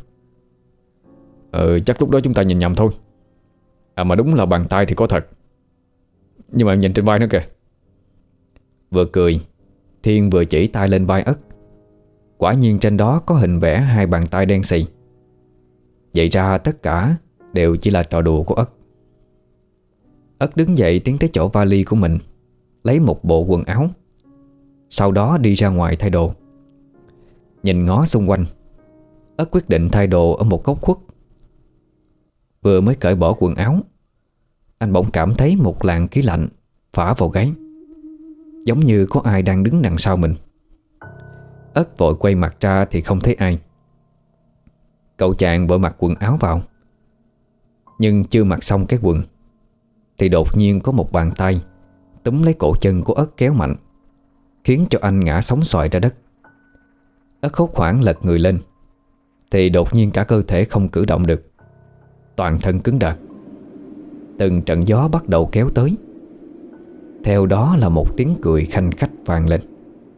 Ờ chắc lúc đó chúng ta nhìn nhầm thôi. À mà đúng là bàn tay thì có thật. Nhưng mà em nhìn trên vai nó kìa. Vừa cười, Thiên vừa chỉ tay lên vai Ất. Quả nhiên trên đó có hình vẽ hai bàn tay đen xì. Vậy ra tất cả đều chỉ là trò đùa của Ất. Ất đứng dậy tiến tới chỗ vali của mình, lấy một bộ quần áo, sau đó đi ra ngoài thay đồ. Nhìn ngó xung quanh, Ất quyết định thay đồ ở một góc khuất. Vừa mới cởi bỏ quần áo, anh bỗng cảm thấy một làn khí lạnh phả vào gáy, giống như có ai đang đứng đằng sau mình. Ất vội quay mặt ra thì không thấy ai. Cậu chàng vội mặc quần áo vào, nhưng chưa mặc xong cái quần thì đột nhiên có một bàn tay túm lấy cổ chân của Ất kéo mạnh, khiến cho anh ngã sóng xoài ra đất. Ất hốt hoảng lật người lên thì đột nhiên cả cơ thể không cử động được, toàn thân cứng đờ. Từng trận gió bắt đầu kéo tới, theo đó là một tiếng cười khanh khách vang lên.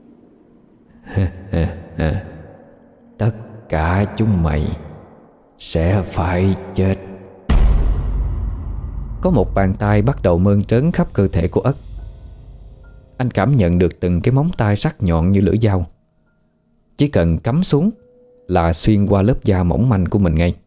Tất cả chúng mày sẽ phải chết. Có một bàn tay bắt đầu mơn trớn khắp cơ thể của Ất. Anh cảm nhận được từng cái móng tay sắc nhọn như lưỡi dao, chỉ cần cắm xuống là xuyên qua lớp da mỏng manh của mình ngay.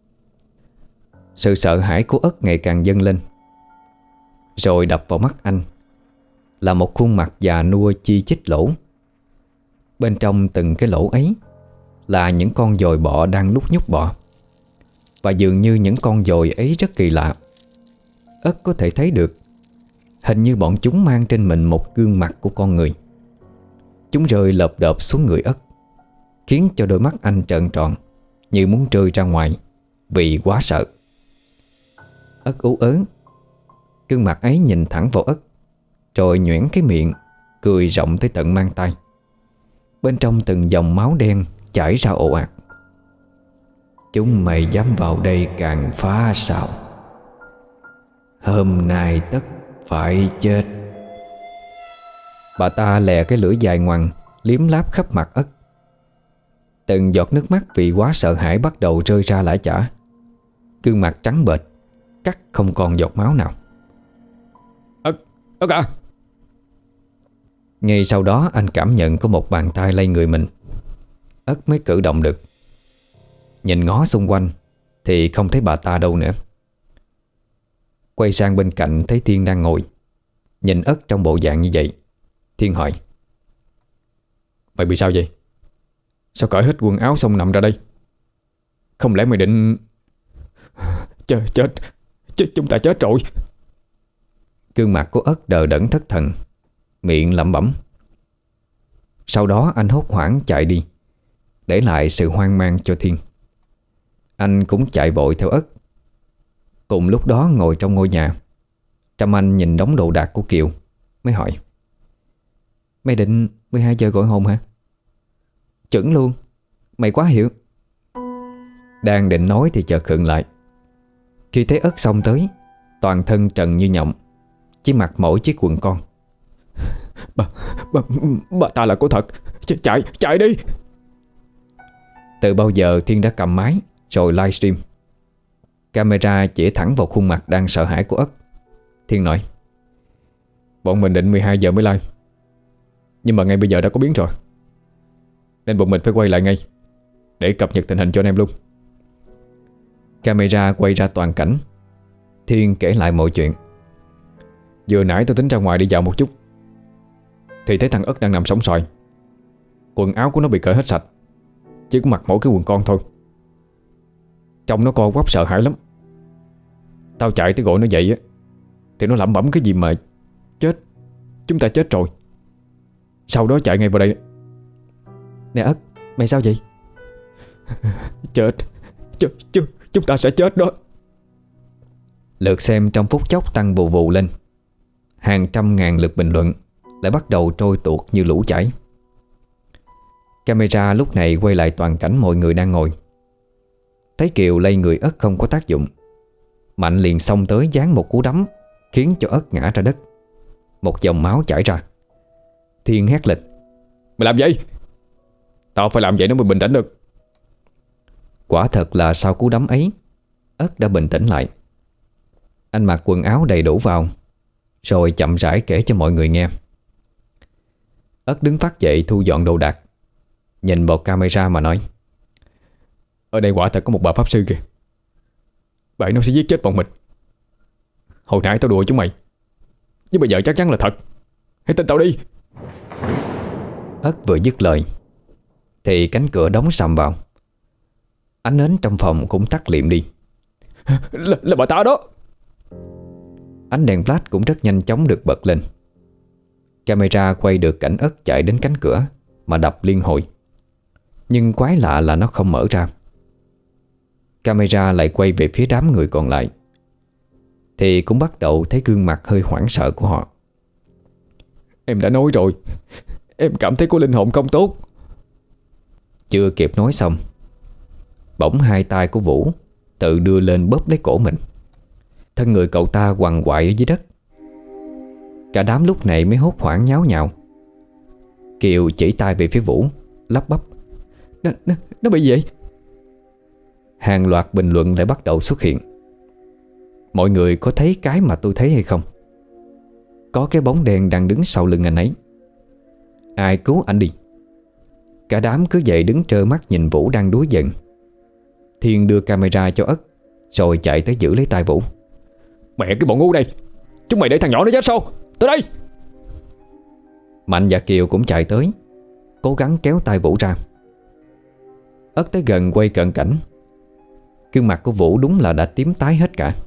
Sự sợ hãi của Ất ngày càng dâng lên. Rồi đập vào mắt anh là một khuôn mặt già nua chi chít lỗ. Bên trong từng cái lỗ ấy là những con dồi bọ đang lúc nhúc bọ. Và dường như những con dồi ấy rất kỳ lạ. Ất có thể thấy được hình như bọn chúng mang trên mình một gương mặt của con người. Chúng rơi lợp đợp xuống người Ất, khiến cho đôi mắt anh trợn tròn như muốn rơi ra ngoài vì quá sợ. Ất ú ớ. Gương mặt ấy nhìn thẳng vào Ất, rồi nhoẻn cái miệng, cười rộng tới tận mang tay. Bên trong từng dòng máu đen chảy ra ồ ạt. Chúng mày dám vào đây càn phá sao? Hôm nay tất phải chết. Bà ta lè cái lưỡi dài ngoằng liếm láp khắp mặt Ất. Từng giọt nước mắt vì quá sợ hãi bắt đầu rơi ra lã chã. Gương mặt trắng bệch, cắt không còn giọt máu nào. Ất, Ất à! Ngay sau đó anh cảm nhận có một bàn tay lay người mình. Ất mới cử động được. Nhìn ngó xung quanh thì không thấy bà ta đâu nữa. Quay sang bên cạnh thấy Thiên đang ngồi, nhìn Ất trong bộ dạng như vậy. Thiên hỏi: Mày bị sao vậy? Sao cởi hết quần áo xong nằm ra đây? Không lẽ mày định... Chết, chết, chết, chúng ta chết rồi. Gương mặt của Ất đờ đẫn thất thần, miệng lẩm bẩm. Sau đó anh hốt hoảng chạy đi, để lại sự hoang mang cho Thiên. Anh cũng chạy vội theo Ất. Cùng lúc đó ngồi trong ngôi nhà, Trâm Anh nhìn đống đồ đạc của Kiều mới hỏi: Mày định mười hai giờ gọi hồn hả? Chuẩn luôn, mày quá hiểu. Đang định nói thì chợt khựng lại khi thấy Ất xông tới, toàn thân trần như nhộng, chỉ mặc mỗi chiếc quần con. Bà, bà, bà ta là có thật. Ch Chạy, chạy đi. Từ bao giờ Thiên đã cầm máy rồi livestream. Camera chỉ thẳng vào khuôn mặt đang sợ hãi của Ất. Thiên nói: Bọn mình định mười hai giờ mới live, nhưng mà ngay bây giờ đã có biến rồi, nên bọn mình phải quay lại ngay để cập nhật tình hình cho anh em luôn. Camera quay ra toàn cảnh. Thiên kể lại mọi chuyện. Vừa nãy tôi tính ra ngoài đi dạo một chút, thì thấy thằng Ất đang nằm sóng xoài. Quần áo của nó bị cởi hết sạch, chỉ có mặc mỗi cái quần con thôi. Trông nó co quắp sợ hãi lắm. Tao chạy tới gọi nó dậy á, thì nó lẩm bẩm cái gì mà chết, chúng ta chết rồi. Sau đó chạy ngay vào đây. Nè Ất, mày sao vậy? Chết, ch ch chúng ta sẽ chết đó. Lượt xem trong phút chốc tăng vù vù lên. Hàng trăm ngàn lượt bình luận lại bắt đầu trôi tuột như lũ chảy. Camera lúc này quay lại toàn cảnh mọi người đang ngồi. Thấy Kiều lay người Ất không có tác dụng, Mạnh liền xông tới giáng một cú đấm, khiến cho Ất ngã ra đất. Một dòng máu chảy ra. Thiên hét lên: Mày làm vậy? Tao phải làm vậy nó mới bình tĩnh được. Quả thật là sau cú đấm ấy, Ất đã bình tĩnh lại. Anh mặc quần áo đầy đủ vào, rồi chậm rãi kể cho mọi người nghe. Ất đứng phát dậy thu dọn đồ đạc, nhìn vào camera mà nói: Ở đây quả thật có một bà pháp sư kìa. Bà ấy nó sẽ giết chết bọn mình. Hồi nãy tao đùa chúng mày, nhưng bây giờ chắc chắn là thật. Hãy tin tao đi. Ất vừa dứt lời thì cánh cửa đóng sầm vào. Ánh nến trong phòng cũng tắt liệm đi. Là, là bà ta đó. Ánh đèn flash cũng rất nhanh chóng được bật lên. Camera quay được cảnh Ất chạy đến cánh cửa mà đập liên hồi. Nhưng quái lạ là nó không mở ra. Camera lại quay về phía đám người còn lại, thì cũng bắt đầu thấy gương mặt hơi hoảng sợ của họ. Em đã nói rồi, em cảm thấy có linh hồn không tốt. Chưa kịp nói xong, bỗng hai tay của Vũ tự đưa lên bóp lấy cổ mình. Thân người cậu ta quằn quại ở dưới đất. Cả đám lúc này mới hốt hoảng nháo nhào. Kiều chỉ tay về phía Vũ, lắp bắp: Nó, nó, nó bị gì vậy? Hàng loạt bình luận lại bắt đầu xuất hiện. Mọi người có thấy cái mà tôi thấy hay không? Có cái bóng đen đang đứng sau lưng anh ấy. Ai cứu anh đi. Cả đám cứ vậy đứng trơ mắt nhìn Vũ đang đuối giận. Thiên đưa camera cho Ất, rồi chạy tới giữ lấy tay Vũ. Mẹ cái bọn ngu này, chúng mày để thằng nhỏ nó chết sao? Tới đây. Mạnh và Kiều cũng chạy tới, cố gắng kéo tay Vũ ra. Ất tới gần quay cận cảnh. Gương mặt của Vũ đúng là đã tím tái hết cả.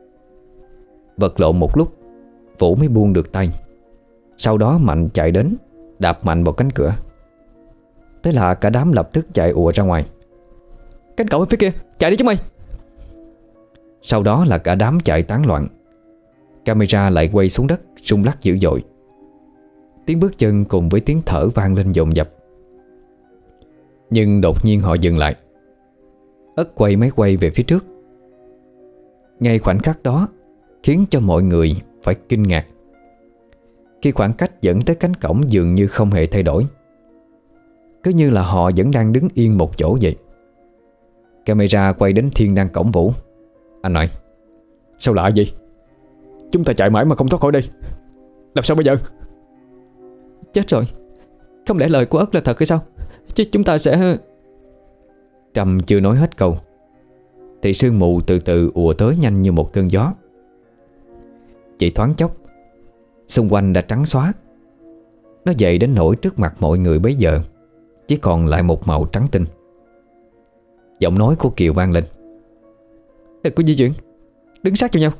Vật lộn một lúc, Vũ mới buông được tay. Sau đó Mạnh chạy đến, đạp mạnh vào cánh cửa. Thế là cả đám lập tức chạy ùa ra ngoài. Cánh cổng ở phía kia, chạy đi chúng mày. Sau đó là cả đám chạy tán loạn. Camera lại quay xuống đất, rung lắc dữ dội. Tiếng bước chân cùng với tiếng thở vang lên dồn dập. Nhưng đột nhiên họ dừng lại. Ất quay máy quay về phía trước. Ngay khoảnh khắc đó khiến cho mọi người phải kinh ngạc. Khi khoảng cách dẫn tới cánh cổng dường như không hề thay đổi, cứ như là họ vẫn đang đứng yên một chỗ vậy. Camera quay đến Thiên đang cổng Vũ. Anh nói: Sao lạ vậy? Chúng ta chạy mãi mà không thoát khỏi đây. Làm sao bây giờ? Chết rồi. Không lẽ lời của Ất là thật hay sao? Chứ chúng ta sẽ... Trầm chưa nói hết câu thì sương mù từ từ ùa tới nhanh như một cơn gió. Chỉ thoáng chốc, xung quanh đã trắng xóa. Nó dậy đến nỗi trước mặt mọi người bấy giờ chỉ còn lại một màu trắng tinh. Giọng nói của Kiều vang lên: Đừng có di chuyển, đứng sát vào nhau.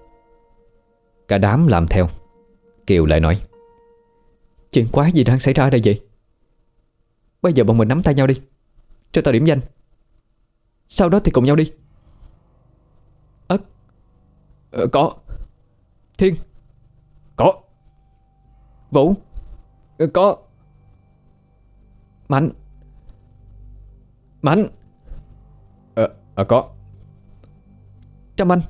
Cả đám làm theo. Kiều lại nói: Chuyện quái gì đang xảy ra ở đây vậy? Bây giờ bọn mình nắm tay nhau đi, cho tao điểm danh. Sau đó thì cùng nhau đi. Ất. ờ, Có. Thiên. Có. Vũ. ờ, Có. Mạnh. Mạnh. Ờ, à, có. Trâm Anh.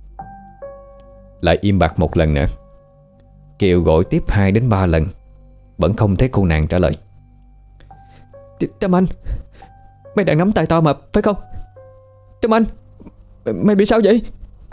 Lại im bặt một lần nữa. Kiều gọi tiếp hai đến ba lần, vẫn không thấy cô nàng trả lời. Trâm Anh, mày đang nắm tay tao mà, phải không? Trâm Anh, mày bị sao vậy?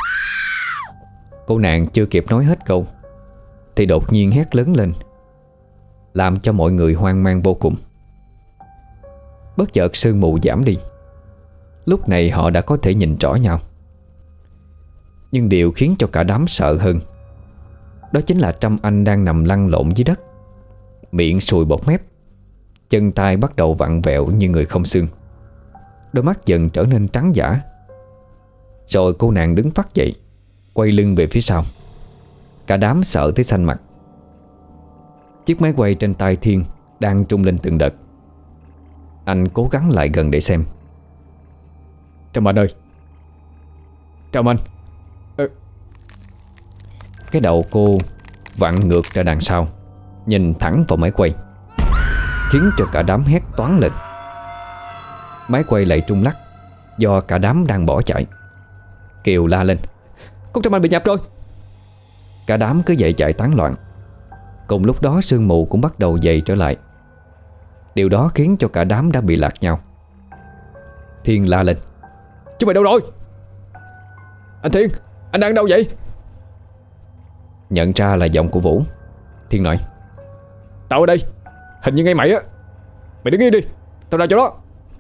Cô nàng chưa kịp nói hết câu thì đột nhiên hét lớn lên, làm cho mọi người hoang mang vô cùng. Bất chợt sương mù giảm đi. Lúc này họ đã có thể nhìn rõ nhau. Nhưng điều khiến cho cả đám sợ hơn, đó chính là Trâm Anh đang nằm lăn lộn dưới đất, miệng sùi bọt mép, chân tay bắt đầu vặn vẹo như người không xương. Đôi mắt dần trở nên trắng dã. Rồi cô nàng đứng phắt dậy, quay lưng về phía sau. Cả đám sợ tới xanh mặt. Chiếc máy quay trên tay Thiên đang trung lên từng đợt. Anh cố gắng lại gần để xem. Trâm Anh ơi, Trâm Anh. ừ. Cái đầu cô vặn ngược ra đằng sau, nhìn thẳng vào máy quay, khiến cho cả đám hét toáng lên. Máy quay lại trung lắc, do cả đám đang bỏ chạy. Kiều la lên: Con Trâm Anh bị nhập rồi. Cả đám cứ dậy chạy tán loạn. Cùng lúc đó sương mù cũng bắt đầu dày trở lại. Điều đó khiến cho cả đám đã bị lạc nhau. Thiên la lên: Chúng mày đâu rồi? Anh Thiên, anh đang đâu vậy? Nhận ra là giọng của Vũ, Thiên nói: Tao ở đây, hình như ngay mày á. Mày đứng yên đi, tao ra chỗ đó.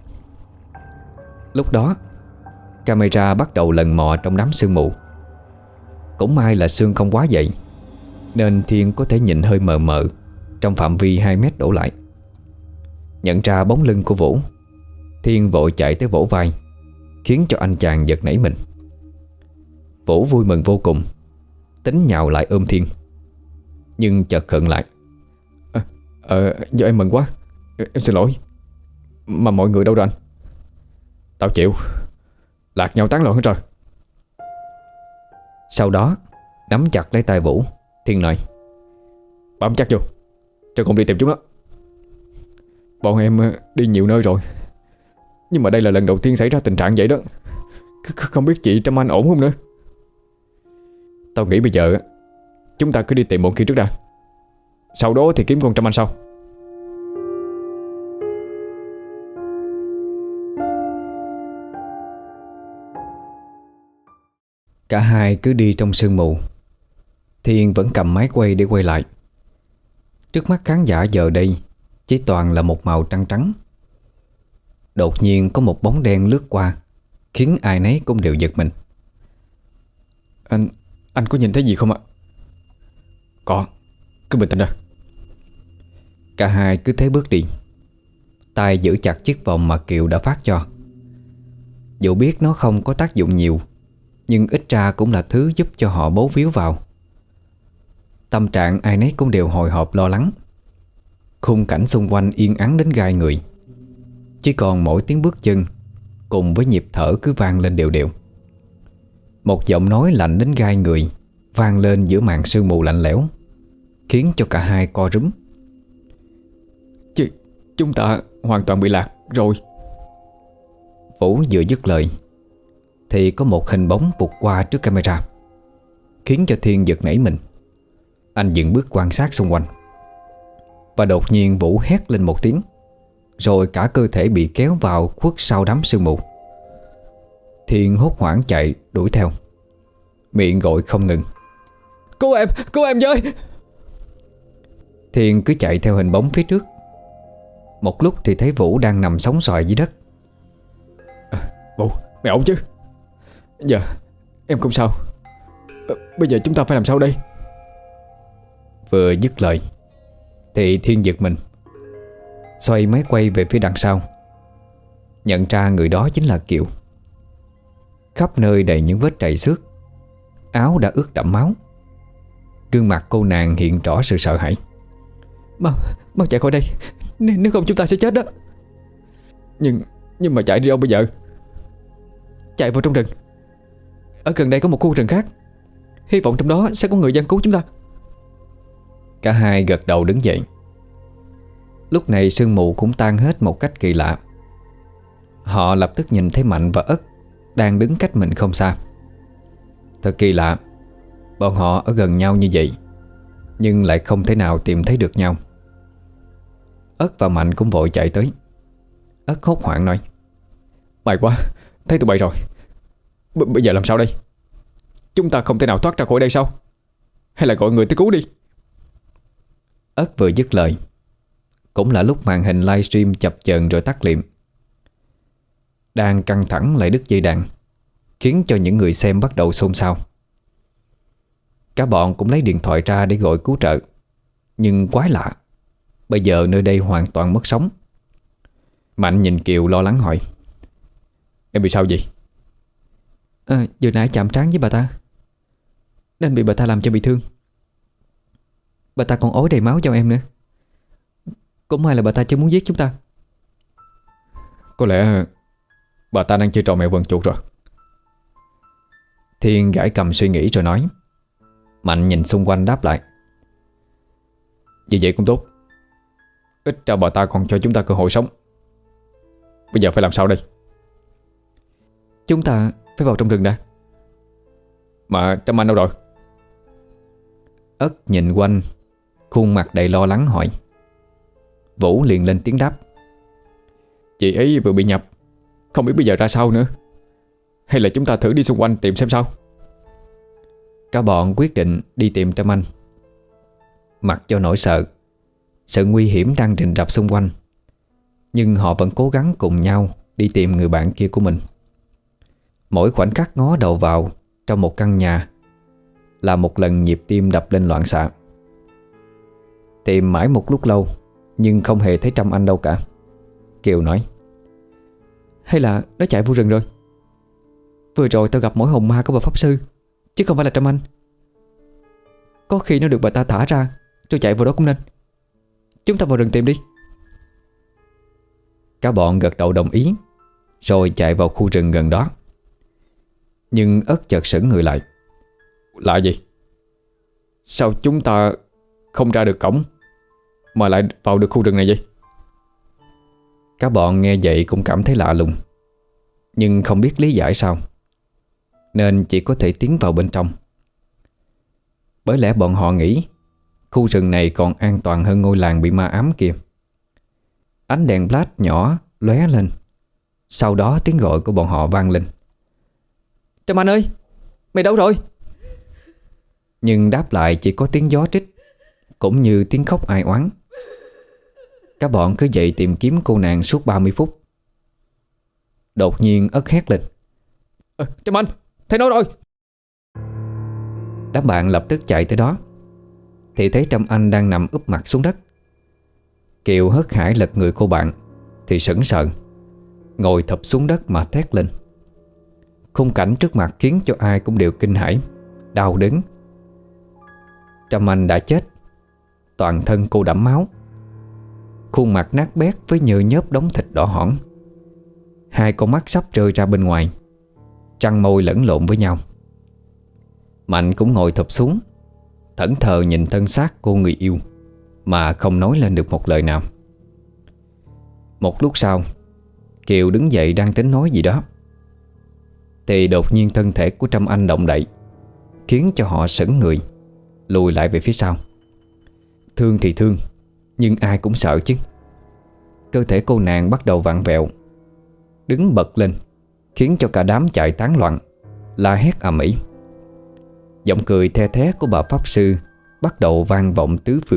Lúc đó camera bắt đầu lần mò trong đám sương mù. Cũng may là sương không quá dày, nên Thiên có thể nhìn hơi mờ mờ trong phạm vi hai mét đổ lại. Nhận ra bóng lưng của Vũ, Thiên vội chạy tới vỗ vai, khiến cho anh chàng giật nảy mình. Vũ vui mừng vô cùng, tính nhào lại ôm Thiên, nhưng chợt khựng lại. à, à, Giờ em mừng quá, em xin lỗi. Mà mọi người đâu rồi anh? Tao chịu, lạc nhau tán loạn hết rồi. Sau đó nắm chặt lấy tay Vũ, Thiên nói: Bám chắc vô, cho cùng đi tìm chúng đó. Bọn em đi nhiều nơi rồi, nhưng mà đây là lần đầu tiên xảy ra tình trạng vậy đó. Không biết chị Trâm Anh ổn không nữa. Tao nghĩ bây giờ chúng ta cứ đi tìm bọn kia trước đã, sau đó thì kiếm con Trâm Anh sau. Cả hai cứ đi trong sương mù. Thiên vẫn cầm máy quay để quay lại. Trước mắt khán giả giờ đây chỉ toàn là một màu trắng trắng. Đột nhiên có một bóng đen lướt qua, khiến ai nấy cũng đều giật mình. Anh, anh có nhìn thấy gì không ạ? Có, cứ bình tĩnh ra. Cả hai cứ thế bước đi, tay giữ chặt chiếc vòng mà Kiều đã phát cho. Dù biết nó không có tác dụng nhiều, nhưng ít ra cũng là thứ giúp cho họ bấu víu vào. Tâm trạng ai nấy cũng đều hồi hộp lo lắng. Khung cảnh xung quanh yên ắng đến gai người. Chỉ còn mỗi tiếng bước chân cùng với nhịp thở cứ vang lên đều đều. Một giọng nói lạnh đến gai người vang lên giữa màn sương mù lạnh lẽo, khiến cho cả hai co rúm. Chứ chúng ta hoàn toàn bị lạc rồi. Vũ vừa dứt lời thì có một hình bóng vụt qua trước camera, khiến cho Thiên giật nảy mình. Anh dừng bước quan sát xung quanh. Và đột nhiên Vũ hét lên một tiếng, rồi cả cơ thể bị kéo vào khuất sau đám sương mù. Thiên hốt hoảng chạy đuổi theo, miệng gọi không ngừng: Cứu em, cứu em với. Thiên cứ chạy theo hình bóng phía trước. Một lúc thì thấy Vũ đang nằm sóng xoài dưới đất. à, Vũ, mày ổn chứ? Dạ, em không sao. à, Bây giờ chúng ta phải làm sao đây? Vừa dứt lời thì Thiên giật mình, xoay máy quay về phía đằng sau, nhận ra người đó chính là Kiều. Khắp nơi đầy những vết trầy xước, áo đã ướt đẫm máu. Gương mặt cô nàng hiện rõ sự sợ hãi. Mau, mau chạy khỏi đây, N nếu không chúng ta sẽ chết đó. Nhưng, nhưng mà chạy đi đâu bây giờ? Chạy vào trong rừng. Ở gần đây có một khu rừng khác, hy vọng trong đó sẽ có người dân cứu chúng ta. Cả hai gật đầu đứng dậy. Lúc này sương mù cũng tan hết một cách kỳ lạ. Họ lập tức nhìn thấy Mạnh và Ất đang đứng cách mình không xa. Thật kỳ lạ, bọn họ ở gần nhau như vậy nhưng lại không thể nào tìm thấy được nhau. Ất và Mạnh cũng vội chạy tới. Ất hốt hoảng nói: May quá, thấy tụi bay rồi. B Bây giờ làm sao đây? Chúng ta không thể nào thoát ra khỏi đây sao? Hay là gọi người tới cứu đi? Ất vừa dứt lời, cũng là lúc màn hình livestream chập chờn rồi tắt liệm. đang căng thẳng lại đứt dây đàn, khiến cho những người xem bắt đầu xôn xao. Cả bọn cũng lấy điện thoại ra để gọi cứu trợ. Nhưng quái lạ, bây giờ nơi đây hoàn toàn mất sóng. Mạnh nhìn Kiều lo lắng hỏi: Em bị sao vậy? À, vừa nãy chạm trán với bà ta nên bị bà ta làm cho bị thương. Bà ta còn ối đầy máu cho em nữa. Cũng may là bà ta chưa muốn giết chúng ta. Có lẽ bà ta đang chơi trò mèo vần chuột rồi. Thiên gãi cầm suy nghĩ rồi nói. Mạnh nhìn xung quanh đáp lại: Vì vậy cũng tốt, ít ra bà ta còn cho chúng ta cơ hội sống. Bây giờ phải làm sao đây? Chúng ta phải vào trong rừng đã. Mà Trâm Anh đâu rồi? Ất nhìn quanh, khuôn mặt đầy lo lắng hỏi. Vũ liền lên tiếng đáp: Chị ấy vừa bị nhập, không biết bây giờ ra sao nữa. Hay là chúng ta thử đi xung quanh tìm xem sao? Cả bọn quyết định đi tìm Trâm Anh. Mặc cho nỗi sợ, sự nguy hiểm đang rình rập xung quanh, nhưng họ vẫn cố gắng cùng nhau đi tìm người bạn kia của mình. Mỗi khoảnh khắc ngó đầu vào trong một căn nhà là một lần nhịp tim đập lên loạn xạ. Tìm mãi một lúc lâu nhưng không hề thấy Trâm Anh đâu cả. Kiều nói: Hay là nó chạy vô rừng rồi? Vừa rồi tao gặp mỗi hồn ma của bà pháp sư, chứ không phải là Trâm Anh. Có khi nó được bà ta thả ra rồi chạy vào đó cũng nên. Chúng ta vào rừng tìm đi. Cả bọn gật đầu đồng ý, rồi chạy vào khu rừng gần đó. Nhưng Ất chợt sững người lại. Lạ gì? Sao chúng ta không ra được cổng mà lại vào được khu rừng này vậy? Cả bọn nghe vậy cũng cảm thấy lạ lùng, nhưng không biết lý giải sao, nên chỉ có thể tiến vào bên trong. Bởi lẽ bọn họ nghĩ khu rừng này còn an toàn hơn ngôi làng bị ma ám kia. Ánh đèn flash nhỏ lóe lên. Sau đó tiếng gọi của bọn họ vang lên: Trâm Anh ơi, mày đâu rồi? Nhưng đáp lại chỉ có tiếng gió trích, cũng như tiếng khóc ai oán. Các bọn cứ vậy tìm kiếm cô nàng suốt ba mươi phút. Đột nhiên Ất hét lên: à, Trâm Anh, thấy nó rồi! Đám bạn lập tức chạy tới đó, thì thấy Trâm Anh đang nằm úp mặt xuống đất. Kiều hớt hải lật người cô bạn thì sững sờ, ngồi thụp xuống đất mà thét lên. Khung cảnh trước mặt khiến cho ai cũng đều kinh hãi, đau đớn. Trâm Anh đã chết, toàn thân cô đẫm máu, khuôn mặt nát bét với nhơ nhớp đống thịt đỏ hỏn. Hai con mắt sắp rơi ra bên ngoài, răng môi lẫn lộn với nhau. Mạnh cũng ngồi thụp xuống, thẫn thờ nhìn thân xác cô người yêu mà không nói lên được một lời nào. Một lúc sau, Kiều đứng dậy đang tính nói gì đó, thì đột nhiên thân thể của Trâm Anh động đậy, khiến cho họ sững người, lùi lại về phía sau. Thương thì thương, nhưng ai cũng sợ chứ. Cơ thể cô nàng bắt đầu vặn vẹo, đứng bật lên, khiến cho cả đám chạy tán loạn, la hét ầm ĩ. Giọng cười the thé của bà pháp sư bắt đầu vang vọng tứ phương.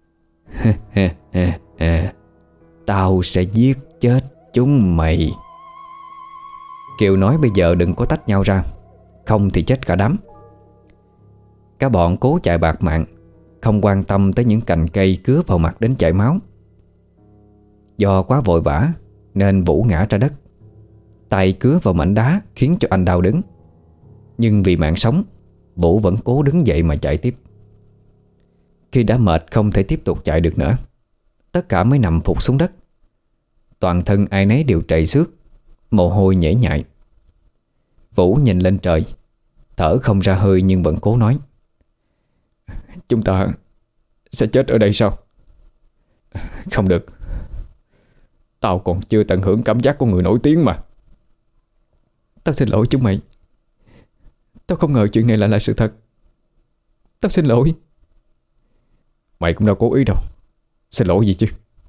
Tao sẽ giết chết chúng mày. Kiều nói bây giờ đừng có tách nhau ra, không thì chết cả đám. Cả bọn cố chạy bạt mạng, không quan tâm tới những cành cây cứa vào mặt đến chảy máu. Do quá vội vã nên Vũ ngã ra đất, tay cứa vào mảnh đá khiến cho anh đau đớn. Nhưng vì mạng sống, Vũ vẫn cố đứng dậy mà chạy tiếp. Khi đã mệt không thể tiếp tục chạy được nữa, tất cả mới nằm phục xuống đất. Toàn thân ai nấy đều trầy xước, mồ hôi nhễ nhại. Vũ nhìn lên trời, thở không ra hơi nhưng vẫn cố nói: Chúng ta sẽ chết ở đây sao? Không được, tao còn chưa tận hưởng cảm giác của người nổi tiếng mà. Tao xin lỗi chúng mày. Tao không ngờ chuyện này lại là sự thật. Tao xin lỗi. Mày cũng đâu cố ý đâu, xin lỗi gì chứ.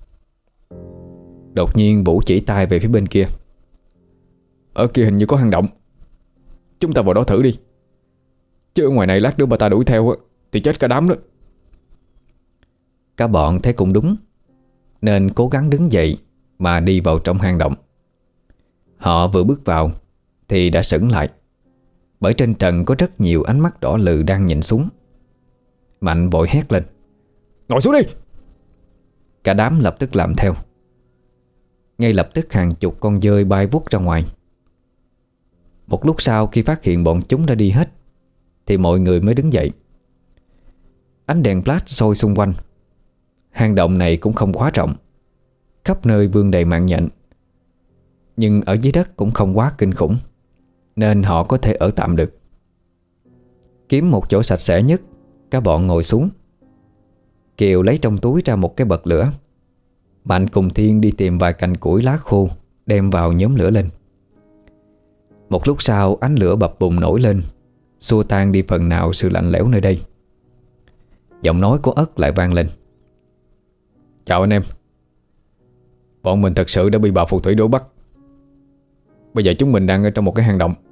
Đột nhiên Vũ chỉ tay về phía bên kia. Ở kia hình như có hang động, chúng ta vào đó thử đi. Chứ ở ngoài này lát nữa bà ta đuổi theo thì chết cả đám đó. Cả bọn thấy cũng đúng, nên cố gắng đứng dậy mà đi vào trong hang động. Họ vừa bước vào thì đã sững lại, bởi trên trần có rất nhiều ánh mắt đỏ lừ đang nhìn xuống. Mạnh vội hét lên: Ngồi xuống đi! Cả đám lập tức làm theo. Ngay lập tức hàng chục con dơi bay vút ra ngoài. Một lúc sau, khi phát hiện bọn chúng đã đi hết, thì mọi người mới đứng dậy. Ánh đèn flash soi xung quanh. Hang động này cũng không quá rộng, khắp nơi vương đầy mạng nhện, nhưng ở dưới đất cũng không quá kinh khủng, nên họ có thể ở tạm được. Kiếm một chỗ sạch sẽ nhất, cả bọn ngồi xuống. Kiều lấy trong túi ra một cái bật lửa. Mạnh cùng Thiên đi tìm vài cành củi lá khô, đem vào nhóm lửa lên. Một lúc sau, ánh lửa bập bùng nổi lên, xua tan đi phần nào sự lạnh lẽo nơi đây. Giọng nói của Ất lại vang lên: Chào anh em. Bọn mình thật sự đã bị bà phù thủy đuổi bắt. Bây giờ chúng mình đang ở trong một cái hang động.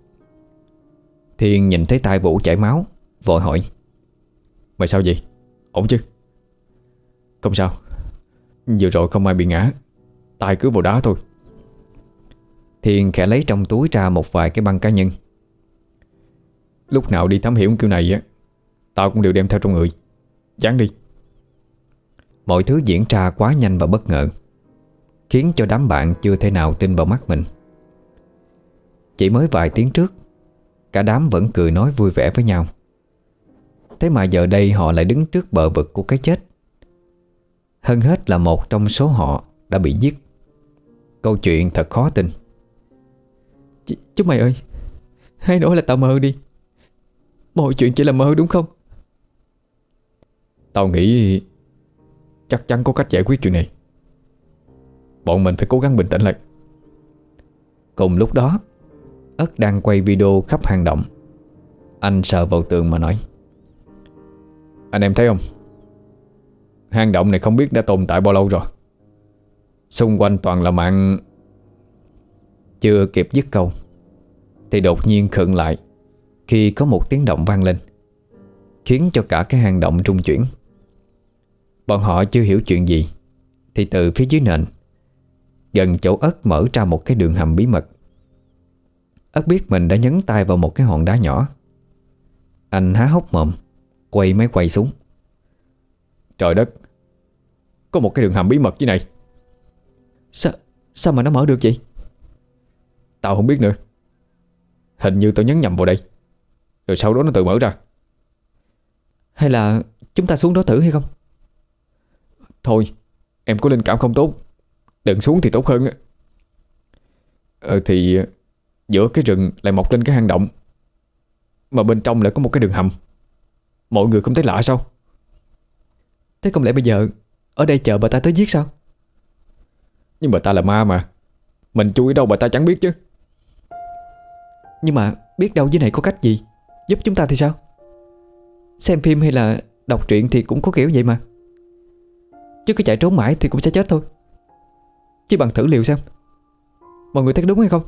Thiên nhìn thấy tai Vũ chảy máu, vội hỏi: Mày sao vậy? Ổn chứ? Không sao. Vừa rồi không ai bị ngã, tay cứ vào đá thôi. Thiên khẽ lấy trong túi ra một vài cái băng cá nhân. Lúc nào đi thám hiểm kiểu này á, tao cũng đều đem theo trong người. Dán đi. Mọi thứ diễn ra quá nhanh và bất ngờ, khiến cho đám bạn chưa thể nào tin vào mắt mình. Chỉ mới vài tiếng trước, cả đám vẫn cười nói vui vẻ với nhau. Thế mà giờ đây họ lại đứng trước bờ vực của cái chết. Hơn hết là một trong số họ đã bị giết. Câu chuyện thật khó tin. Ch Chúng mày ơi, hãy nói là tao mơ đi. Mọi chuyện chỉ là mơ đúng không? Tao nghĩ chắc chắn có cách giải quyết chuyện này. Bọn mình phải cố gắng bình tĩnh lại. Cùng lúc đó, Ất đang quay video khắp hang động. Anh sờ vào tường mà nói: Anh em thấy không? Hang động này không biết đã tồn tại bao lâu rồi. Xung quanh toàn là mạng. Chưa kịp dứt câu thì đột nhiên khựng lại khi có một tiếng động vang lên, khiến cho cả cái hang động rung chuyển. Bọn họ chưa hiểu chuyện gì thì từ phía dưới nền, gần chỗ Ất mở ra một cái đường hầm bí mật. Ất biết mình đã nhấn tay vào một cái hòn đá nhỏ. Anh há hốc mồm, quay máy quay xuống. Trời đất, có một cái đường hầm bí mật dưới này. Sao, sao mà nó mở được vậy? Tao không biết nữa. Hình như tao nhấn nhầm vào đây, rồi sau đó nó tự mở ra. Hay là chúng ta xuống đó thử hay không? Thôi, em có linh cảm không tốt, đừng xuống thì tốt hơn. Ờ thì giữa cái rừng lại mọc lên cái hang động, mà bên trong lại có một cái đường hầm. Mọi người không thấy lạ sao? Thế không lẽ bây giờ ở đây chờ bà ta tới giết sao? Nhưng bà ta là ma mà, mình chui ở đâu bà ta chẳng biết chứ. Nhưng mà biết đâu dưới này có cách gì giúp chúng ta thì sao? Xem phim hay là đọc truyện thì cũng có kiểu vậy mà. Chứ cứ chạy trốn mãi thì cũng sẽ chết thôi. Chứ bằng thử liều xem. Mọi người thấy đúng hay không?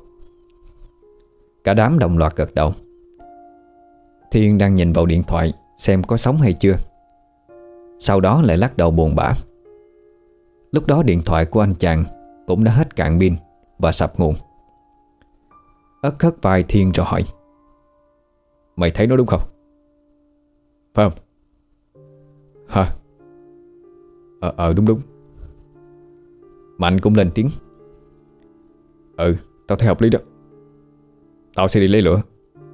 Cả đám đồng loạt gật đầu. Thiên đang nhìn vào điện thoại xem có sóng hay chưa, sau đó lại lắc đầu buồn bã. Lúc đó điện thoại của anh chàng cũng đã hết cạn pin và sập nguồn. Ất khất vai Thiên rồi hỏi: Mày thấy nó đúng không? Phải không? Hả? Ờ, ờ đúng đúng. Mạnh cũng lên tiếng: Ừ, tao thấy hợp lý đó. Tao sẽ đi lấy lửa.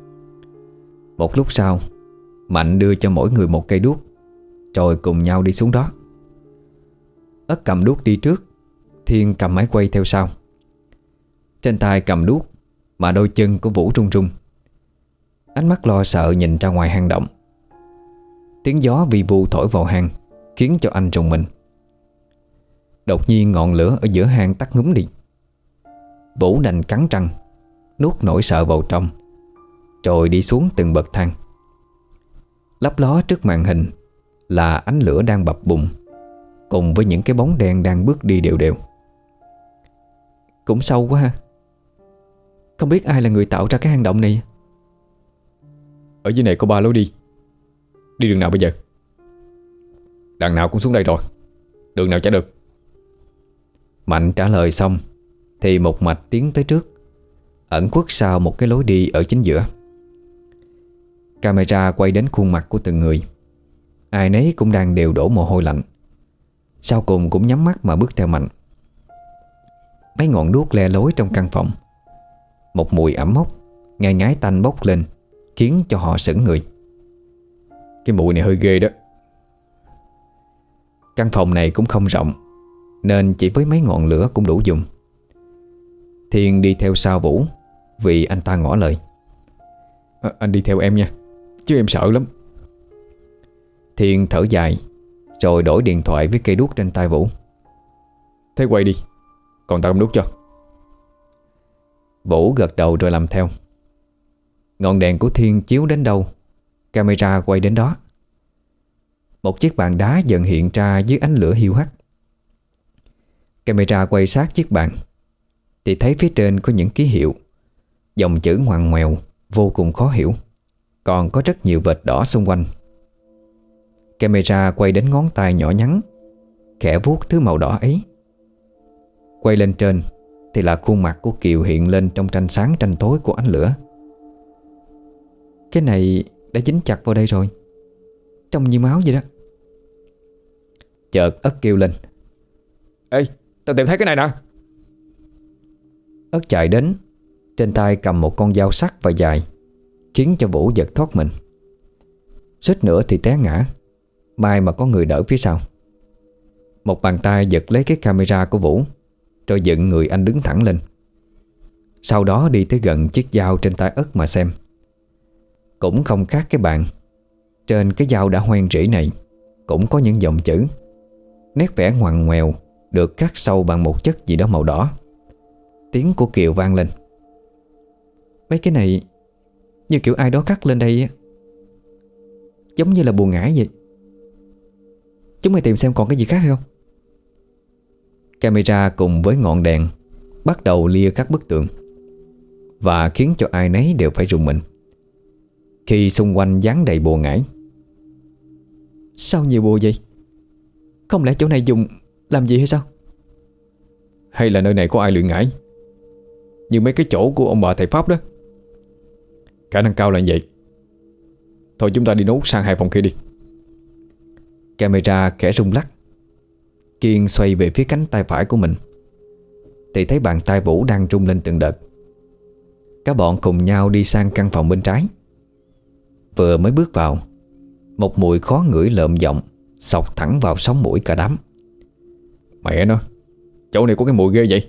Một lúc sau, Mạnh đưa cho mỗi người một cây đuốc, rồi cùng nhau đi xuống đó. Ất cầm đuốc đi trước, Thiên cầm máy quay theo sau. Trên tay cầm đuốc mà đôi chân của Vũ run run. Ánh mắt lo sợ nhìn ra ngoài hang động. Tiếng gió vi vu thổi vào hang khiến cho anh rùng mình. Đột nhiên ngọn lửa ở giữa hang tắt ngúm đi. Vũ đành cắn răng nuốt nỗi sợ vào trong, rồi đi xuống từng bậc thang. Lấp ló trước màn hình là ánh lửa đang bập bùng, cùng với những cái bóng đen đang bước đi đều đều. Cũng sâu quá ha. Không biết ai là người tạo ra cái hang động này. Ở dưới này có ba lối đi. Đi đường nào bây giờ? Đằng nào cũng xuống đây rồi, đường nào chả được. Mạnh trả lời xong thì một mạch tiến tới trước, ẩn khuất sau một cái lối đi ở chính giữa. Camera quay đến khuôn mặt của từng người. Ai nấy cũng đang đều đổ mồ hôi lạnh. Sau cùng cũng nhắm mắt mà bước theo Mạnh. Mấy ngọn đuốc le lối trong căn phòng. Một mùi ẩm mốc ngai ngái tanh bốc lên, khiến cho họ sững người. Cái mùi này hơi ghê đó. Căn phòng này cũng không rộng, nên chỉ với mấy ngọn lửa cũng đủ dùng. Thiên đi theo sau Vũ, vì anh ta ngỏ lời. à, Anh đi theo em nha, chứ em sợ lắm. Thiên thở dài, rồi đổi điện thoại với cây đuốc trên tay Vũ. Thế quay đi, còn tao cầm đuốc cho. Vũ gật đầu rồi làm theo. Ngọn đèn của Thiên chiếu đến đâu, camera quay đến đó. Một chiếc bàn đá dần hiện ra dưới ánh lửa hiu hắt. Camera quay sát chiếc bàn thì thấy phía trên có những ký hiệu, dòng chữ ngoằn ngoèo vô cùng khó hiểu, còn có rất nhiều vệt đỏ xung quanh. Camera quay đến ngón tay nhỏ nhắn, khẽ vuốt thứ màu đỏ ấy. Quay lên trên thì là khuôn mặt của Kiều hiện lên trong tranh sáng tranh tối của ánh lửa. Cái này đã dính chặt vào đây rồi, trông như máu vậy đó. Chợt Ất kêu lên. Ê, tao tìm thấy cái này nè. Ất chạy đến, trên tay cầm một con dao sắc và dài, khiến cho Vũ giật thoát mình. Suýt nữa thì té ngã, may mà có người đỡ phía sau. Một bàn tay giật lấy cái camera của Vũ, rồi dựng người anh đứng thẳng lên. Sau đó đi tới gần chiếc dao trên tay Ất mà xem. Cũng không khác cái bàn. Trên cái dao đã hoen rỉ này cũng có những dòng chữ, nét vẽ ngoằn ngoèo được khắc sâu bằng một chất gì đó màu đỏ. Tiếng của Kiều vang lên. Mấy cái này như kiểu ai đó khắc lên đây, giống như là bùa ngải vậy. Chúng mày tìm xem còn cái gì khác hay không. Camera cùng với ngọn đèn bắt đầu lia các bức tượng, và khiến cho ai nấy đều phải rùng mình khi xung quanh dán đầy bùa ngải. Sao nhiều bùa vậy? Không lẽ chỗ này dùng làm gì hay sao? Hay là nơi này có ai luyện ngải, như mấy cái chỗ của ông bà thầy Pháp đó? Khả năng cao là như vậy. Thôi chúng ta đi nốt sang hai phòng kia đi. Camera khẽ rung lắc. Kiên xoay về phía cánh tay phải của mình thì thấy bàn tay Vũ đang rung lên từng đợt. Các bọn cùng nhau đi sang căn phòng bên trái. Vừa mới bước vào, một mùi khó ngửi lợm giọng xộc thẳng vào sống mũi cả đám. Mẹ nó, chỗ này có cái mùi ghê vậy.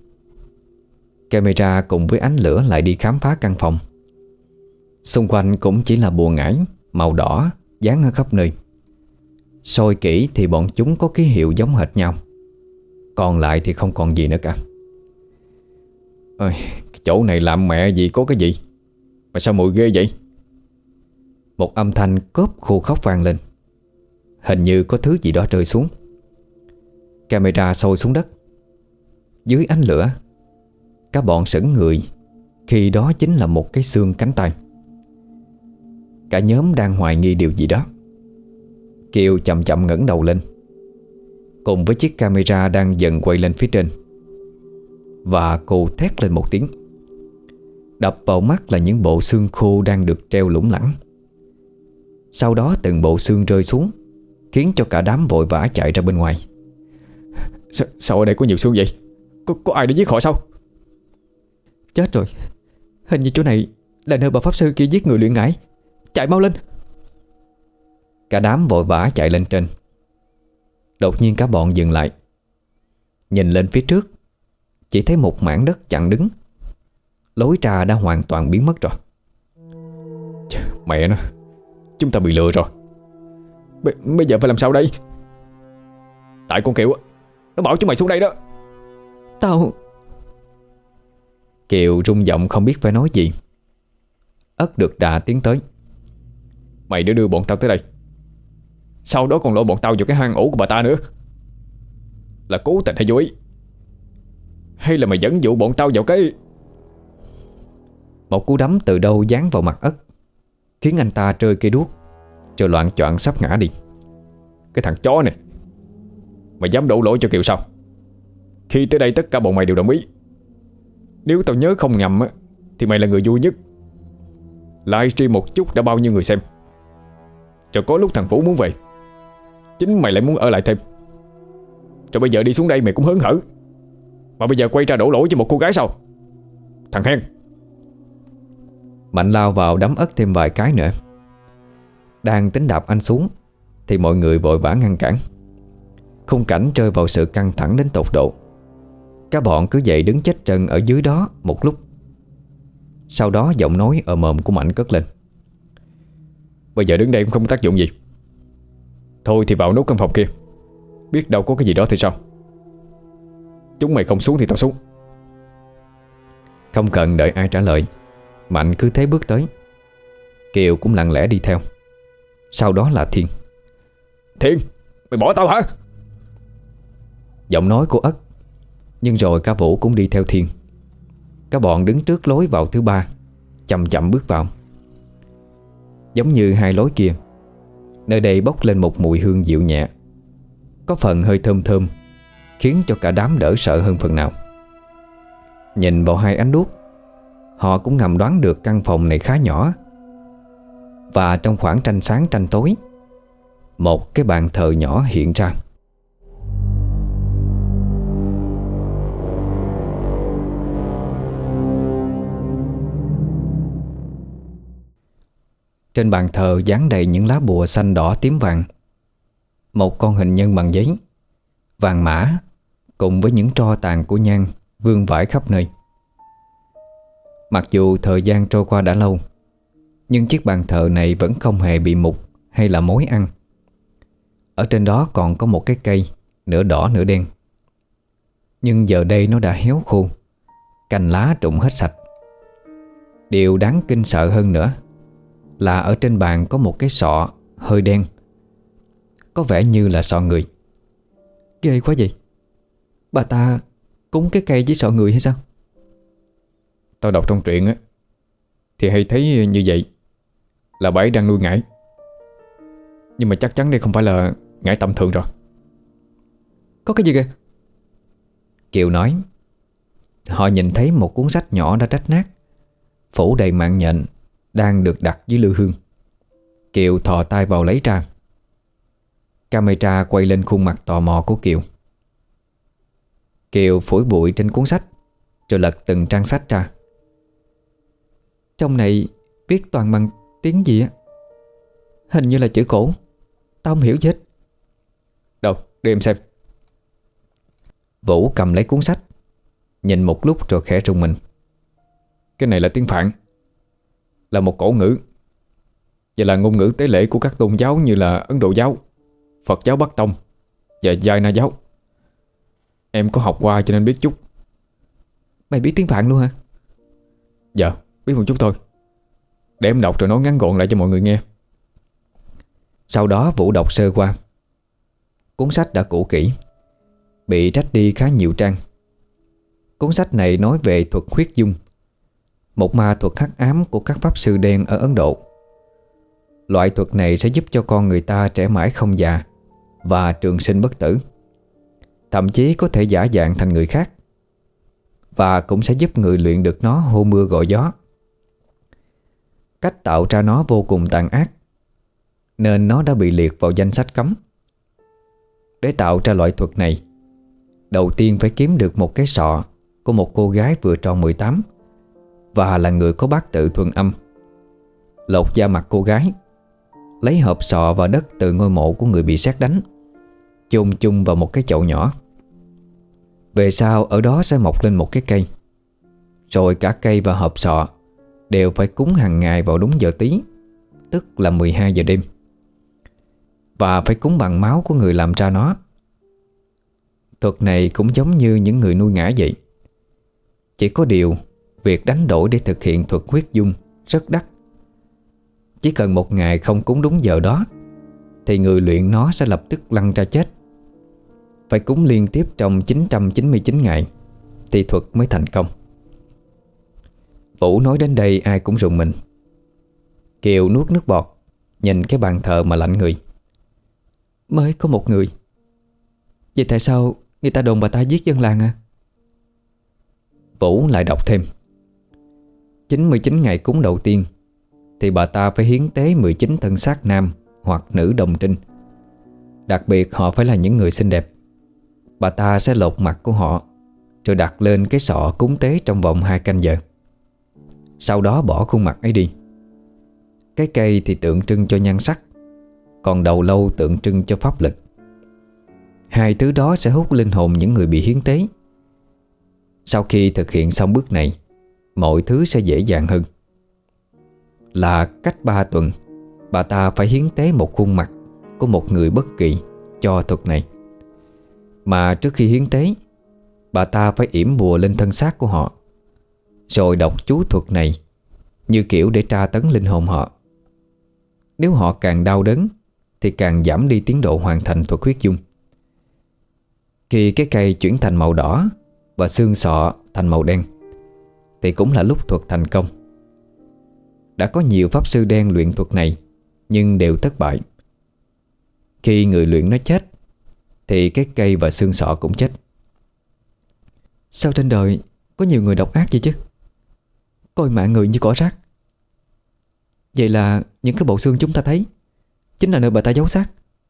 Camera cùng với ánh lửa lại đi khám phá căn phòng. Xung quanh cũng chỉ là bùa ngải màu đỏ dán ở khắp nơi. Soi kỹ thì bọn chúng có ký hiệu giống hệt nhau, còn lại thì không còn gì nữa cả. Ôi, cái chỗ này làm mẹ gì có cái gì mà sao mùi ghê vậy? Một âm thanh cốp khô khóc vang lên. Hình như có thứ gì đó rơi xuống. Camera sôi xuống đất. Dưới ánh lửa, các bọn sững người khi đó chính là một cái xương cánh tay. Cả nhóm đang hoài nghi điều gì đó. Kiều chậm chậm ngẩng đầu lên, cùng với chiếc camera đang dần quay lên phía trên, và cô thét lên một tiếng. Đập vào mắt là những bộ xương khô đang được treo lủng lẳng. Sau đó từng bộ xương rơi xuống, khiến cho cả đám vội vã chạy ra bên ngoài. Sao, sao ở đây có nhiều xương vậy? Có, có ai để giết họ sao? Chết rồi, hình như chỗ này là nơi bà pháp sư kia giết người luyện ngải. Chạy mau lên. Cả đám vội vã chạy lên trên. Đột nhiên cả bọn dừng lại. Nhìn lên phía trước, chỉ thấy một mảng đất chặn đứng. Lối ra đã hoàn toàn biến mất rồi. Mẹ nó, chúng ta bị lừa rồi. B- Bây giờ phải làm sao đây? Tại con Kiều, nó bảo chúng mày xuống đây đó. Tao... Kiều rung giọng không biết phải nói gì. Ất được đà tiến tới. Mày đã đưa bọn tao tới đây, sau đó còn lôi bọn tao vào cái hang ổ của bà ta nữa. Là cố tình hay vô ý? Hay là mày dẫn dụ bọn tao vào cái... Một cú đấm từ đâu giáng vào mặt Ất, khiến anh ta rơi cây đuốc, rồi loạng choạng sắp ngã đi. Cái thằng chó này, mày dám đổ lỗi cho Kiều sao? Khi tới đây tất cả bọn mày đều đồng ý. Nếu tao nhớ không nhầm thì mày là người vui nhất. Livestream một chút đã bao nhiêu người xem. Rồi có lúc thằng Vũ muốn về, chính mày lại muốn ở lại thêm. Rồi bây giờ đi xuống đây mày cũng hớn hở, mà bây giờ quay ra đổ lỗi cho một cô gái sao? Thằng hen. Mạnh lao vào đấm ất thêm vài cái nữa. Đang tính đạp anh xuống thì mọi người vội vã ngăn cản. Khung cảnh rơi vào sự căng thẳng đến tột độ. Các bọn cứ vậy đứng chết trần ở dưới đó một lúc. Sau đó giọng nói ở mồm của Mạnh cất lên: Bây giờ đứng đây cũng không tác dụng gì. Thôi thì vào nút căn phòng kia, biết đâu có cái gì đó thì sao. Chúng mày không xuống thì tao xuống. Không cần đợi ai trả lời, Mạnh cứ thế bước tới. Kiều cũng lặng lẽ đi theo. Sau đó là Thiên. Thiên, mày bỏ tao hả? Giọng nói của Ất. Nhưng rồi cả Vũ cũng đi theo Thiên. Các bọn đứng trước lối vào thứ ba, chậm chậm bước vào. Giống như hai lối kia, nơi đây bốc lên một mùi hương dịu nhẹ, có phần hơi thơm thơm, khiến cho cả đám đỡ sợ hơn phần nào. Nhìn vào hai ánh đuốc, họ cũng ngầm đoán được căn phòng này khá nhỏ. Và trong khoảng tranh sáng tranh tối, một cái bàn thờ nhỏ hiện ra. Trên bàn thờ dán đầy những lá bùa xanh đỏ tím vàng. Một con hình nhân bằng giấy, vàng mã, cùng với những tro tàn của nhang vương vãi khắp nơi. Mặc dù thời gian trôi qua đã lâu, nhưng chiếc bàn thờ này vẫn không hề bị mục hay là mối ăn. Ở trên đó còn có một cái cây, nửa đỏ nửa đen. Nhưng giờ đây nó đã héo khô, cành lá rụng hết sạch. Điều đáng kinh sợ hơn nữa là ở trên bàn có một cái sọ hơi đen, có vẻ như là sọ người. Ghê quá vậy. Bà ta cúng cái cây với sọ người hay sao? Tao đọc trong truyện á thì hay thấy như vậy, là bà ấy đang nuôi ngải. Nhưng mà chắc chắn đây không phải là ngải tầm thường rồi. Có cái gì kìa? Kiều nói. Họ nhìn thấy một cuốn sách nhỏ đã rách nát, phủ đầy mạng nhện, đang được đặt dưới lư hương. Kiều thò tay vào lấy ra. Camera quay lên khuôn mặt tò mò của Kiều. Kiều phủi bụi trên cuốn sách, rồi lật từng trang sách ra. Trong này viết toàn bằng tiếng gì á, hình như là chữ cổ. Tao không hiểu gì hết. Đâu, để em xem. Vũ cầm lấy cuốn sách, nhìn một lúc rồi khẽ rùng mình. Cái này là tiếng Phạn, là một cổ ngữ, và là ngôn ngữ tế lễ của các tôn giáo như là Ấn Độ giáo, Phật giáo Bắc Tông và Giai Na giáo. Em có học qua cho nên biết chút. Mày biết tiếng Phạn luôn hả? Dạ, biết một chút thôi. Để em đọc rồi nói ngắn gọn lại cho mọi người nghe. Sau đó Vũ đọc sơ qua. Cuốn sách đã cũ kỹ, bị rách đi khá nhiều trang. Cuốn sách này nói về thuật huyết dung, một ma thuật hắc ám của các pháp sư đen ở Ấn Độ. Loại thuật này sẽ giúp cho con người ta trẻ mãi không già và trường sinh bất tử, thậm chí có thể giả dạng thành người khác, và cũng sẽ giúp người luyện được nó hô mưa gọi gió. Cách tạo ra nó vô cùng tàn ác, nên nó đã bị liệt vào danh sách cấm. Để tạo ra loại thuật này, đầu tiên phải kiếm được một cái sọ của một cô gái vừa tròn mười tám và là người có bát tự thuần âm. Lột da mặt cô gái, lấy hộp sọ và đất từ ngôi mộ của người bị sét đánh, chôn chung vào một cái chậu nhỏ. Về sau ở đó sẽ mọc lên một cái cây. Rồi cả cây và hộp sọ đều phải cúng hàng ngày vào đúng giờ tí, tức là mười hai giờ đêm. Và phải cúng bằng máu của người làm ra nó. Thuật này cũng giống như những người nuôi ngải vậy. Chỉ có điều việc đánh đổi để thực hiện thuật huyết dung rất đắt. Chỉ cần một ngày không cúng đúng giờ đó thì người luyện nó sẽ lập tức lăn ra chết. Phải cúng liên tiếp trong chín trăm chín mươi chín ngày thì thuật mới thành công. Vũ nói đến đây ai cũng rùng mình. Kiều nuốt nước bọt, nhìn cái bàn thờ mà lạnh người. Mới có một người, vậy tại sao người ta đồn bà ta giết dân làng à? Vũ lại đọc thêm. chín mươi chín ngày cúng đầu tiên thì bà ta phải hiến tế mười chín thân xác nam hoặc nữ đồng trinh. Đặc biệt họ phải là những người xinh đẹp. Bà ta sẽ lột mặt của họ rồi đặt lên cái sọ cúng tế trong vòng hai canh giờ. Sau đó bỏ khuôn mặt ấy đi. Cái cây thì tượng trưng cho nhan sắc, còn đầu lâu tượng trưng cho pháp lực. Hai thứ đó sẽ hút linh hồn những người bị hiến tế. Sau khi thực hiện xong bước này, mọi thứ sẽ dễ dàng hơn. Là cách ba tuần, bà ta phải hiến tế một khuôn mặt của một người bất kỳ cho thuật này. Mà trước khi hiến tế, bà ta phải yểm bùa lên thân xác của họ, rồi đọc chú thuật này như kiểu để tra tấn linh hồn họ. Nếu họ càng đau đớn thì càng giảm đi tiến độ hoàn thành thuật huyết dung. Khi cái cây chuyển thành màu đỏ và xương sọ thành màu đen thì cũng là lúc thuật thành công. Đã có nhiều pháp sư đen luyện thuật này nhưng đều thất bại. Khi người luyện nó chết thì cái cây và xương sọ cũng chết. Sao trên đời có nhiều người độc ác vậy chứ? Coi mạng người như cỏ rác. Vậy là những cái bộ xương chúng ta thấy chính là nơi bà ta giấu xác.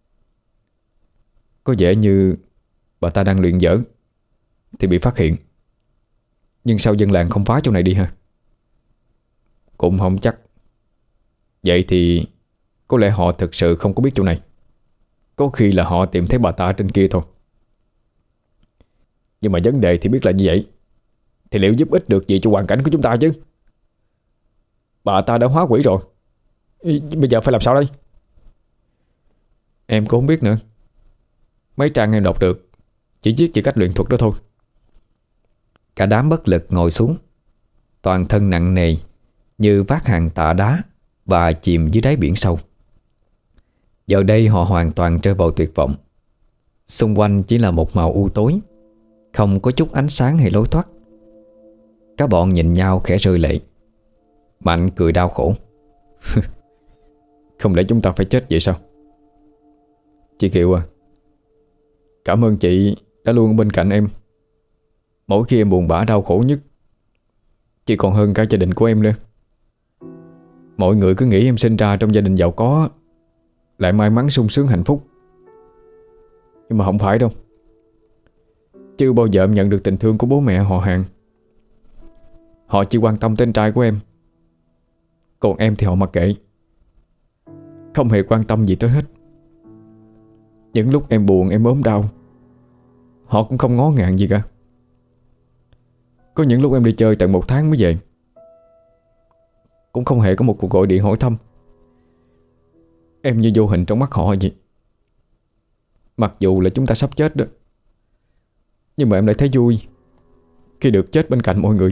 Có vẻ như bà ta đang luyện dở thì bị phát hiện. Nhưng sao dân làng không phá chỗ này đi hả? Cũng không chắc. Vậy thì có lẽ họ thực sự không có biết chỗ này. Có khi là họ tìm thấy bà ta trên kia thôi. Nhưng mà vấn đề thì biết là như vậy thì liệu giúp ích được gì cho hoàn cảnh của chúng ta chứ? Bà ta đã hóa quỷ rồi, bây giờ phải làm sao đây? Em cũng không biết nữa. Mấy trang em đọc được chỉ viết về cách luyện thuật đó thôi. Cả đám bất lực ngồi xuống, toàn thân nặng nề như vác hàng tạ đá và chìm dưới đáy biển sâu. Giờ đây họ hoàn toàn rơi vào tuyệt vọng. Xung quanh chỉ là một màu u tối, không có chút ánh sáng hay lối thoát. Các bọn nhìn nhau khẽ rơi lệ. Mạnh cười đau khổ. Không lẽ chúng ta phải chết vậy sao? Chị Kiều à, cảm ơn chị đã luôn ở bên cạnh em. Mỗi khi em buồn bã đau khổ nhất, chị còn hơn cả gia đình của em nữa. Mọi người cứ nghĩ em sinh ra trong gia đình giàu có lại may mắn sung sướng hạnh phúc. Nhưng mà không phải đâu. Chưa bao giờ em nhận được tình thương của bố mẹ họ hàng. Họ chỉ quan tâm tên trai của em, còn em thì họ mặc kệ, không hề quan tâm gì tới hết. Những lúc em buồn, em ốm đau, họ cũng không ngó ngàng gì cả. Có những lúc em đi chơi tận một tháng mới về, cũng không hề có một cuộc gọi điện hỏi thăm. Em như vô hình trong mắt họ vậy. Mặc dù là chúng ta sắp chết đó, nhưng mà em lại thấy vui khi được chết bên cạnh mọi người.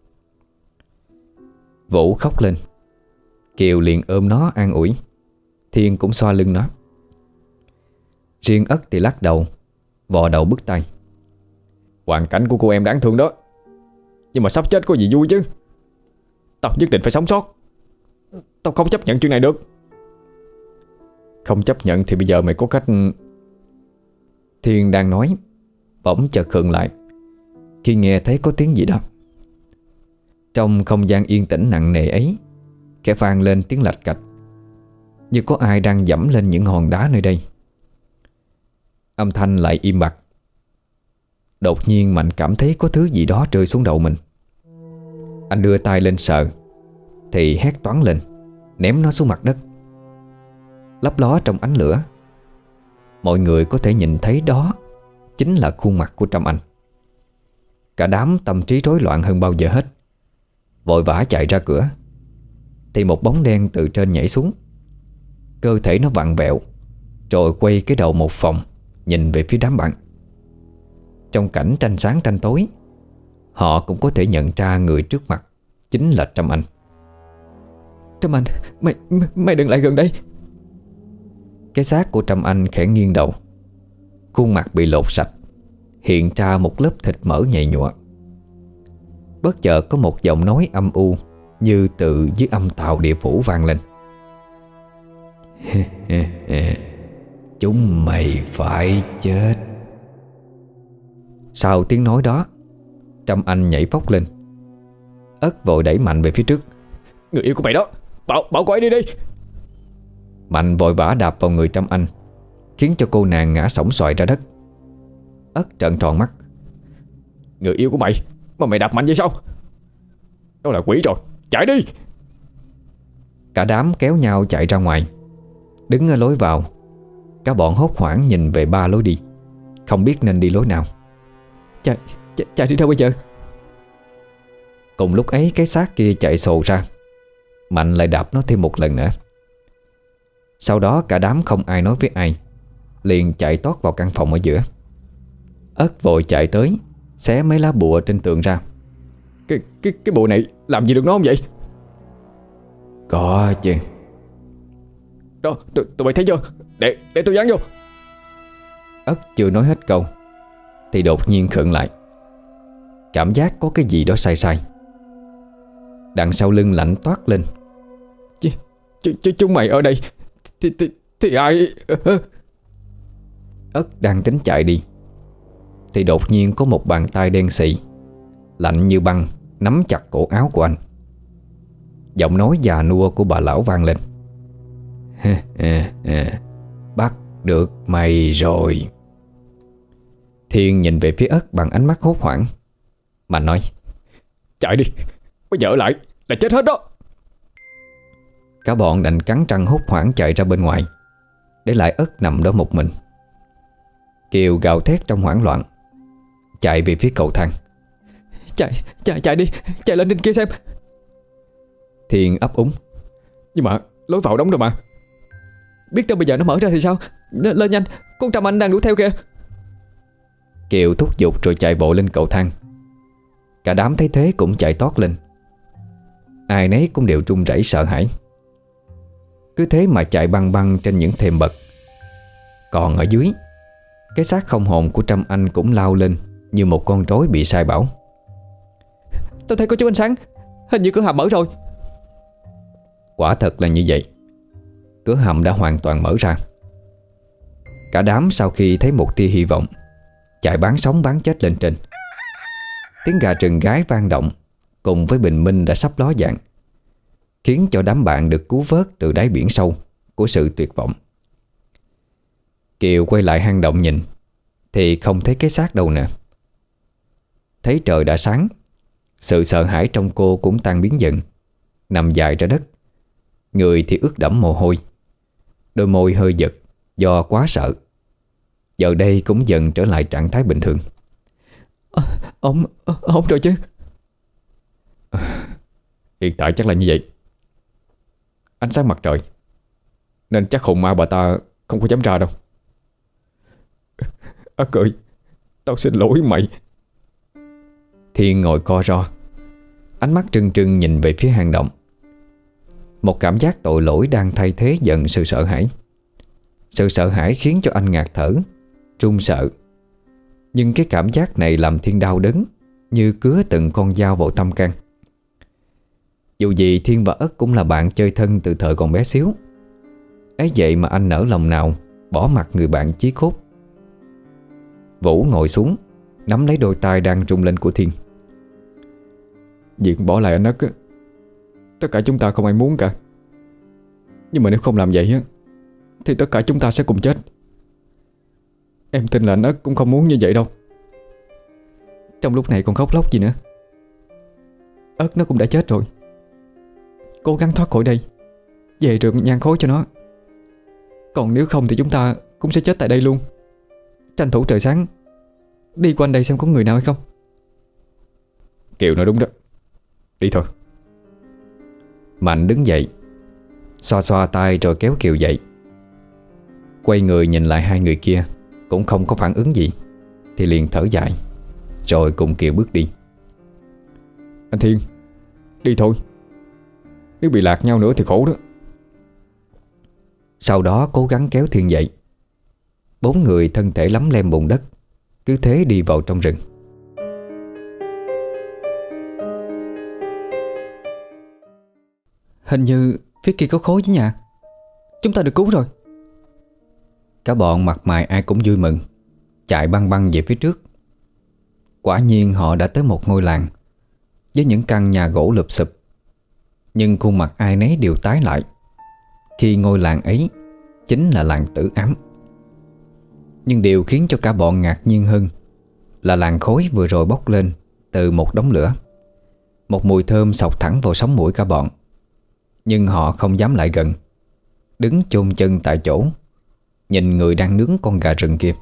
Vũ khóc lên. Kiều liền ôm nó an ủi. Thiên cũng xoa lưng nó. Riêng Ất thì lắc đầu, vò đầu bứt tai. Hoàn cảnh của cô em đáng thương đó, nhưng mà sắp chết có gì vui chứ. Tao nhất định phải sống sót. Tao không chấp nhận chuyện này được. Không chấp nhận thì bây giờ mày có cách. Thiên đang nói, bỗng chợt khựng lại khi nghe thấy có tiếng gì đó. Trong không gian yên tĩnh nặng nề ấy, khẽ vang lên tiếng lạch cạch, như có ai đang dẫm lên những hòn đá nơi đây. Âm thanh lại im bặt. Đột nhiên Mạnh cảm thấy có thứ gì đó rơi xuống đầu mình. Anh đưa tay lên sờ thì hét toáng lên, ném nó xuống mặt đất. Lấp ló trong ánh lửa, mọi người có thể nhìn thấy đó chính là khuôn mặt của Trâm Anh. Cả đám tâm trí rối loạn hơn bao giờ hết, vội vã chạy ra cửa. Thì một bóng đen từ trên nhảy xuống. Cơ thể nó vặn vẹo, rồi quay cái đầu một vòng, nhìn về phía đám bạn. Trong cảnh tranh sáng tranh tối, họ cũng có thể nhận ra người trước mặt chính là Trâm Anh. Trâm Anh, mày, mày đừng lại gần đây. Cái xác của Trâm Anh khẽ nghiêng đầu. Khuôn mặt bị lột sạch, hiện ra một lớp thịt mỡ nhầy nhụa. Bất chợt có một giọng nói âm u như từ dưới âm tào địa phủ vang lên. Chúng mày phải chết. Sau tiếng nói đó, Trâm Anh nhảy phóc lên. Ất vội đẩy Mạnh về phía trước. Người yêu của mày đó, bảo, bảo cô ấy đi đi. Mạnh vội vã đạp vào người Trâm Anh, khiến cho cô nàng ngã sổng xoài ra đất. Ất trợn tròn mắt. Người yêu của mày mà mày đạp mạnh vậy sao? Đó là quỷ rồi, chạy đi. Cả đám kéo nhau chạy ra ngoài. Đứng ở lối vào, cả bọn hốt hoảng nhìn về ba lối đi, không biết nên đi lối nào. Chạy, chạy, chạy đi đâu bây giờ? Cùng lúc ấy cái xác kia chạy sồ ra. Mạnh lại đạp nó thêm một lần nữa. Sau đó cả đám không ai nói với ai, liền chạy tót vào căn phòng ở giữa. Ất vội chạy tới, xé mấy lá bùa trên tường ra. Cái, cái, cái bùa này làm gì được nó không vậy? Có chứ. Đó, tụi, tụi mày thấy chưa? Để, để tôi dán vô. Ất chưa nói hết câu thì đột nhiên khựng lại. Cảm giác có cái gì đó sai sai. Đằng sau lưng lạnh toát lên. Ch, ch, ch, Chúng mày ở đây Thì, thì, thì ai? Ất đang tính chạy đi thì đột nhiên có một bàn tay đen xị, lạnh như băng, nắm chặt cổ áo của anh. Giọng nói già nua của bà lão vang lên. Bắt được mày rồi. Thiên nhìn về phía Ất bằng ánh mắt hốt hoảng. Mạnh nói: Chạy đi, bây giờ ở lại là chết hết đó. Cả bọn đành cắn răng hốt hoảng chạy ra bên ngoài, để lại Ất nằm đó một mình. Kiều gào thét trong hoảng loạn, chạy về phía cầu thang. Chạy, chạy, chạy đi, chạy lên trên kia xem. Thiên ấp úng: Nhưng mà lối vào đóng rồi mà. Biết đâu bây giờ nó mở ra thì sao? Lên, lên nhanh, con Trâm Anh đang đuổi theo kìa. Kiều thúc giục rồi chạy bộ lên cầu thang. Cả đám thấy thế cũng chạy tót lên. Ai nấy cũng đều run rẩy sợ hãi. Cứ thế mà chạy băng băng trên những thềm bậc. Còn ở dưới, cái xác không hồn của Trâm Anh cũng lao lên như một con rối bị sai bảo. Tôi thấy có chút ánh sáng, hình như cửa hầm mở rồi. Quả thật là như vậy. Cửa hầm đã hoàn toàn mở ra. Cả đám sau khi thấy một tia hy vọng, chạy bán sống bán chết lên trên. Tiếng gà rừng gáy vang động cùng với bình minh đã sắp ló dạng, khiến cho đám bạn được cứu vớt từ đáy biển sâu của sự tuyệt vọng. Kiều quay lại hang động nhìn thì không thấy cái xác đâu nè. Thấy trời đã sáng, sự sợ hãi trong cô cũng tan biến dần. Nằm dài ra đất, người thì ướt đẫm mồ hôi, đôi môi hơi giật do quá sợ. Giờ đây cũng dần trở lại trạng thái bình thường. à, Ông, ông rồi chứ? Hiện tại chắc là như vậy. Ánh sáng mặt trời nên chắc hồn ma bà ta không có dám ra đâu. Ất ơi, tao xin lỗi mày. Thiên ngồi co ro, ánh mắt trừng trừng nhìn về phía hang động. Một cảm giác tội lỗi đang thay thế dần sự sợ hãi. Sự sợ hãi khiến cho anh ngạt thở, run sợ. Nhưng cái cảm giác này làm Thiên đau đớn, như cứa từng con dao vào tâm can. Dù gì Thiên và Ất cũng là bạn chơi thân từ thời còn bé xíu. Ấy vậy mà anh nỡ lòng nào bỏ mặc người bạn chí cốt. Vũ ngồi xuống, nắm lấy đôi tay đang rung lên của Thiên. Việc bỏ lại anh Ất á, tất cả chúng ta không ai muốn cả. Nhưng mà nếu không làm vậy á, thì tất cả chúng ta sẽ cùng chết. Em tin là anh Ất cũng không muốn như vậy đâu. Trong lúc này còn khóc lóc gì nữa? Ất nó cũng đã chết rồi. Cố gắng thoát khỏi đây, về rừng nhang khói cho nó. Còn nếu không thì chúng ta cũng sẽ chết tại đây luôn. Tranh thủ trời sáng đi quanh đây xem có người nào hay không. Kiều nói đúng đó. Đi thôi. Mạnh đứng dậy, xoa xoa tay rồi kéo Kiều dậy. Quay người nhìn lại hai người kia, cũng không có phản ứng gì, thì liền thở dài, rồi cùng Kiều bước đi. Anh Thiên, đi thôi. Nếu bị lạc nhau nữa thì khổ đó. Sau đó cố gắng kéo Thiên dậy. Bốn người thân thể lấm lem bùn đất, cứ thế đi vào trong rừng. Hình như phía kia có khối chứ nhà. Chúng ta được cứu rồi. Cả bọn mặt mày ai cũng vui mừng, chạy băng băng về phía trước. Quả nhiên họ đã tới một ngôi làng. với những căn nhà gỗ lụp xụp, nhưng khuôn mặt ai nấy đều tái lại khi ngôi làng ấy chính là làng Tử Ám. Nhưng điều khiến cho cả bọn ngạc nhiên hơn là làn khói vừa rồi bốc lên từ một đống lửa. Một mùi thơm xộc thẳng vào sống mũi cả bọn. Nhưng họ không dám lại gần, đứng chôn chân tại chỗ, nhìn người đang nướng con gà rừng kia.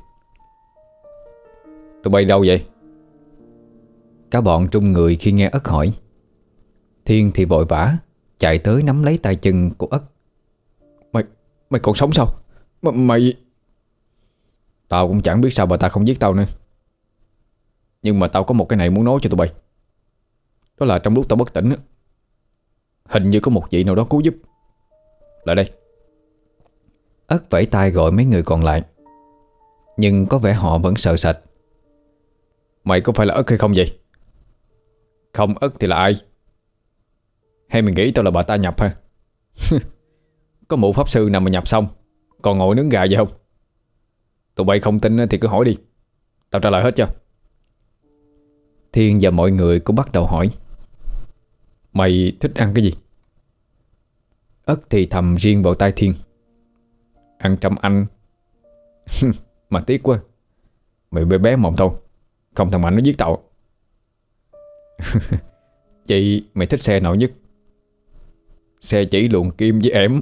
Tụi bay đâu vậy? Cả bọn trung người khi nghe Ất hỏi. Thiên thì vội vã chạy tới nắm lấy tay chân của Ất. Mày, mày còn sống sao? M mày... Tao cũng chẳng biết sao bà ta không giết tao nữa. Nhưng mà tao có một cái này muốn nói cho tụi bay. Đó là trong lúc tao bất tỉnh á, hình như có một vị nào đó cứu giúp. Lại đây. Ất vẫy tay gọi mấy người còn lại, nhưng có vẻ họ vẫn sợ sệt. Mày có phải là Ất hay không vậy? Không Ất thì là ai? Hay mày nghĩ tao là bà ta nhập ha? Có mụ pháp sư nào mà nhập xong còn ngồi nướng gà vậy không? Tụi bay không tin thì cứ hỏi đi, tao trả lời hết cho. Thiên và mọi người cũng bắt đầu hỏi. Mày thích ăn cái gì? Ất thì thầm riêng vào tai Thiên. Ăn trăm anh. Mà tiếc quá, mày bé bé mồm thôi, không thằng Mạnh nó giết tao. Chị mày thích xe nào nhất? Xe chỉ luồn kim với ẻm.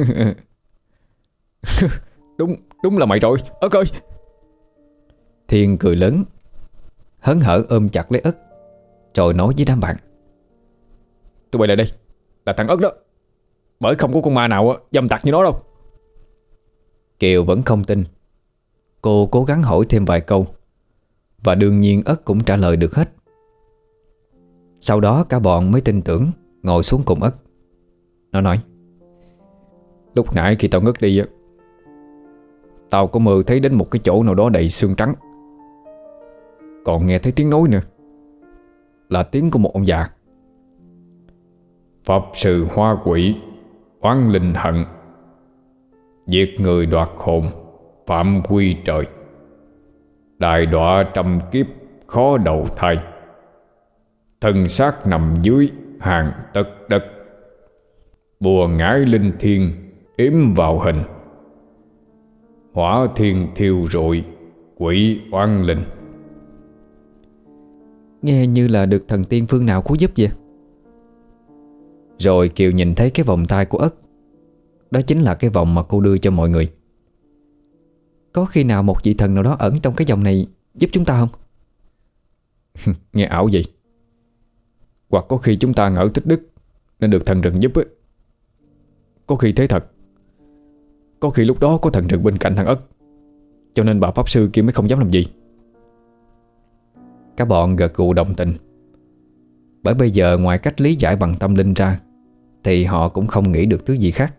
Đúng, đúng là mày rồi Ất ơi. Thiên cười lớn, hớn hở ôm chặt lấy Ất, rồi nói với đám bạn. Tụi bay lại đây, là thằng Ất đó. Bởi không có con ma nào dâm tặc như nó đâu. Kiều vẫn không tin. Cô cố gắng hỏi thêm vài câu, và đương nhiên Ất cũng trả lời được hết. Sau đó cả bọn mới tin tưởng ngồi xuống cùng Ất. Nó nói. Lúc nãy khi tao ngất đi á, tao có mơ thấy đến một cái chỗ nào đó đầy xương trắng. Còn nghe thấy tiếng nói nữa, là tiếng của một ông già. Pháp sư hoa quỷ, oán linh hận, giết người đoạt hồn, phạm quy trời. Đại đọa trăm kiếp, khó đầu thai. Thân xác nằm dưới hàng tấc đất. Bùa ngải linh thiên, yếm vào hình. Hỏa thiên thiêu rụi, quỷ oan linh. Nghe như là được thần tiên phương nào cứu giúp vậy. Rồi Kiều nhìn thấy cái vòng tay của Ất. Đó chính là cái vòng mà cô đưa cho mọi người. Có khi nào một vị thần nào đó ẩn trong cái vòng này giúp chúng ta không? Nghe ảo vậy. Hoặc có khi chúng ta ngỡ tích đức nên được thần rừng giúp ấy. Có khi thế thật. Có khi lúc đó có thần rừng bên cạnh thằng Ất, cho nên bà pháp sư kia mới không dám làm gì. Các bọn gật gù đồng tình. Bởi bây giờ ngoài cách lý giải bằng tâm linh ra thì họ cũng không nghĩ được thứ gì khác.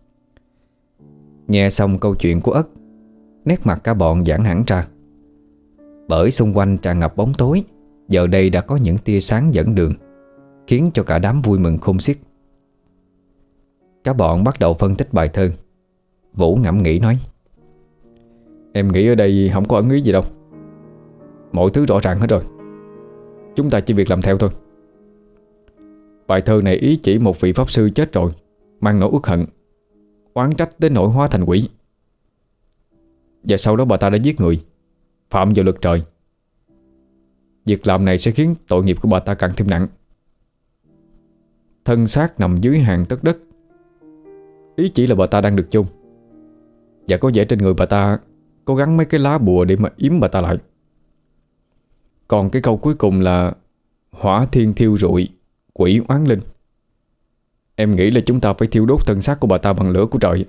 Nghe xong câu chuyện của Ất, nét mặt cả bọn giãn hẳn ra. Bởi xung quanh tràn ngập bóng tối, giờ đây đã có những tia sáng dẫn đường, khiến cho cả đám vui mừng khôn xiết. Các bọn bắt đầu phân tích bài thơ. Vũ ngẫm nghĩ nói. Em nghĩ ở đây không có ẩn ý gì đâu. Mọi thứ rõ ràng hết rồi. Chúng ta chỉ việc làm theo thôi. Bài thơ này ý chỉ một vị pháp sư chết rồi, mang nỗi uất hận, oán trách đến nỗi hóa thành quỷ. Và sau đó bà ta đã giết người, phạm vào luật trời. Việc làm này sẽ khiến tội nghiệp của bà ta càng thêm nặng. Thân xác nằm dưới hàng tấc đất, ý chỉ là bà ta đang được chôn. Và có vẻ trên người bà ta cố gắng mấy cái lá bùa để mà yếm bà ta lại. Còn cái câu cuối cùng là hỏa thiên thiêu rụi, quỷ oán linh. Em nghĩ là chúng ta phải thiêu đốt thân xác của bà ta bằng lửa của trời.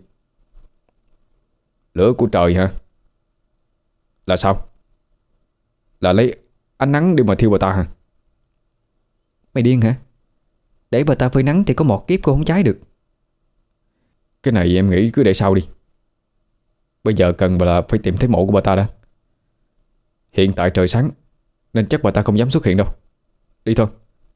Lửa của trời hả? Là sao? Là lấy ánh nắng để mà thiêu bà ta hả? Mày điên hả? Để bà ta phơi nắng thì có một kiếp cô không cháy được. Cái này em nghĩ cứ để sau đi. Bây giờ cần là phải tìm thấy mộ của bà ta đã. Hiện tại trời sáng nên chắc bà ta không dám xuất hiện đâu. Đi thôi.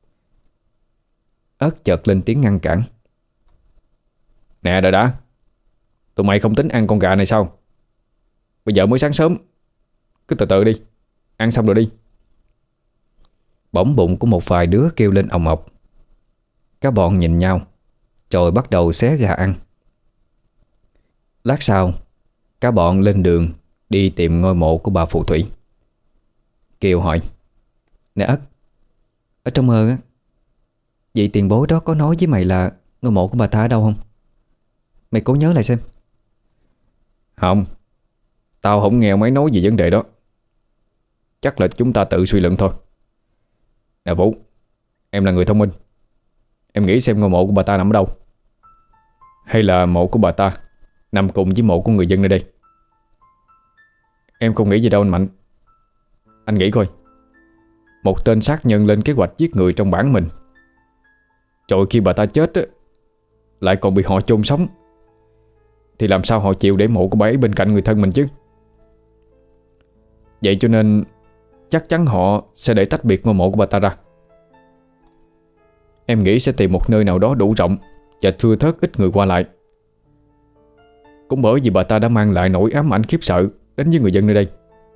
Ất chợt lên tiếng ngăn cản. Nè đã đã, tụi mày không tính ăn con gà này sao? Bây giờ mới sáng sớm, cứ từ từ đi, ăn xong rồi đi. Bỗng bụng của một vài đứa kêu lên ồng ọc. Các bọn nhìn nhau rồi bắt đầu xé gà ăn. Lát sau, các bọn lên đường đi tìm ngôi mộ của bà phù thủy. Kiều hỏi: Nè Ất, ở trong mơ á, vị tiền bối đó có nói với mày là ngôi mộ của bà ta ở đâu không? Mày cố nhớ lại xem. Không, tao không nghe mấy nói về vấn đề đó. Chắc là chúng ta tự suy luận thôi. Nè Vũ, em là người thông minh, em nghĩ xem ngôi mộ của bà ta nằm ở đâu. Hay là mộ của bà ta nằm cùng với mộ của người dân nơi đây? Em không nghĩ gì đâu anh Mạnh. Anh nghĩ coi, một tên sát nhân lên kế hoạch giết người trong bản mình, rồi khi bà ta chết á, lại còn bị họ chôn sống, thì làm sao họ chịu để mộ của bà ấy bên cạnh người thân mình chứ? Vậy cho nên chắc chắn họ sẽ để tách biệt ngôi mộ của bà ta ra. Em nghĩ sẽ tìm một nơi nào đó đủ rộng và thưa thớt ít người qua lại. Cũng bởi vì bà ta đã mang lại nỗi ám ảnh khiếp sợ đến với người dân nơi đây.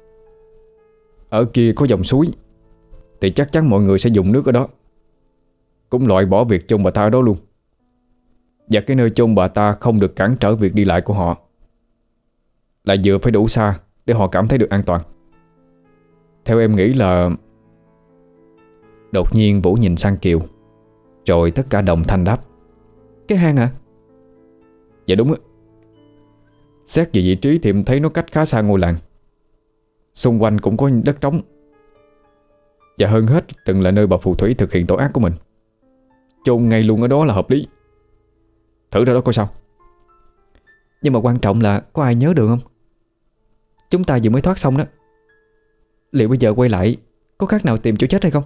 Ở kia có dòng suối thì chắc chắn mọi người sẽ dùng nước ở đó, cũng loại bỏ việc chôn bà ta ở đó luôn. Và cái nơi chôn bà ta không được cản trở việc đi lại của họ, là vừa phải đủ xa để họ cảm thấy được an toàn. Theo em nghĩ là... Đột nhiên Vũ nhìn sang Kiều, rồi tất cả đồng thanh đáp: Cái hang hả? Dạ đúng á. Xét về vị trí thì em thấy nó cách khá xa ngôi làng. Xung quanh cũng có đất trống, và hơn hết từng là nơi bà phù thủy thực hiện tội ác của mình. Chôn ngay luôn ở đó là hợp lý. Thử ra đó coi sao. Nhưng mà quan trọng là có ai nhớ được không? Chúng ta vừa mới thoát xong đó. Liệu bây giờ quay lại có khác nào tìm chỗ chết hay không?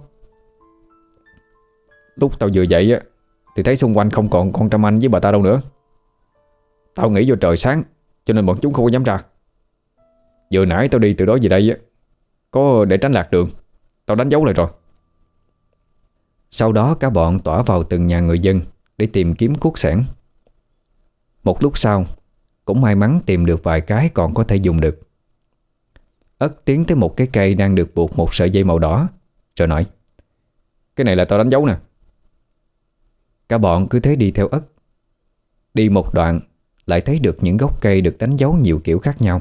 Lúc tao vừa dậy á thì thấy xung quanh không còn con Trâm Anh với bà ta đâu nữa. Tao nghĩ vô trời sáng cho nên bọn chúng không có dám ra. Vừa nãy tao đi từ đó về đây á, có để tránh lạc đường, tao đánh dấu lại rồi. Sau đó cả bọn tỏa vào từng nhà người dân để tìm kiếm cuốc xẻng. Một lúc sau, cũng may mắn tìm được vài cái còn có thể dùng được. Ất tiến tới một cái cây đang được buộc một sợi dây màu đỏ, rồi nói: Cái này là tao đánh dấu nè. Cả bọn cứ thế đi theo Ất. Đi một đoạn lại thấy được những gốc cây được đánh dấu nhiều kiểu khác nhau.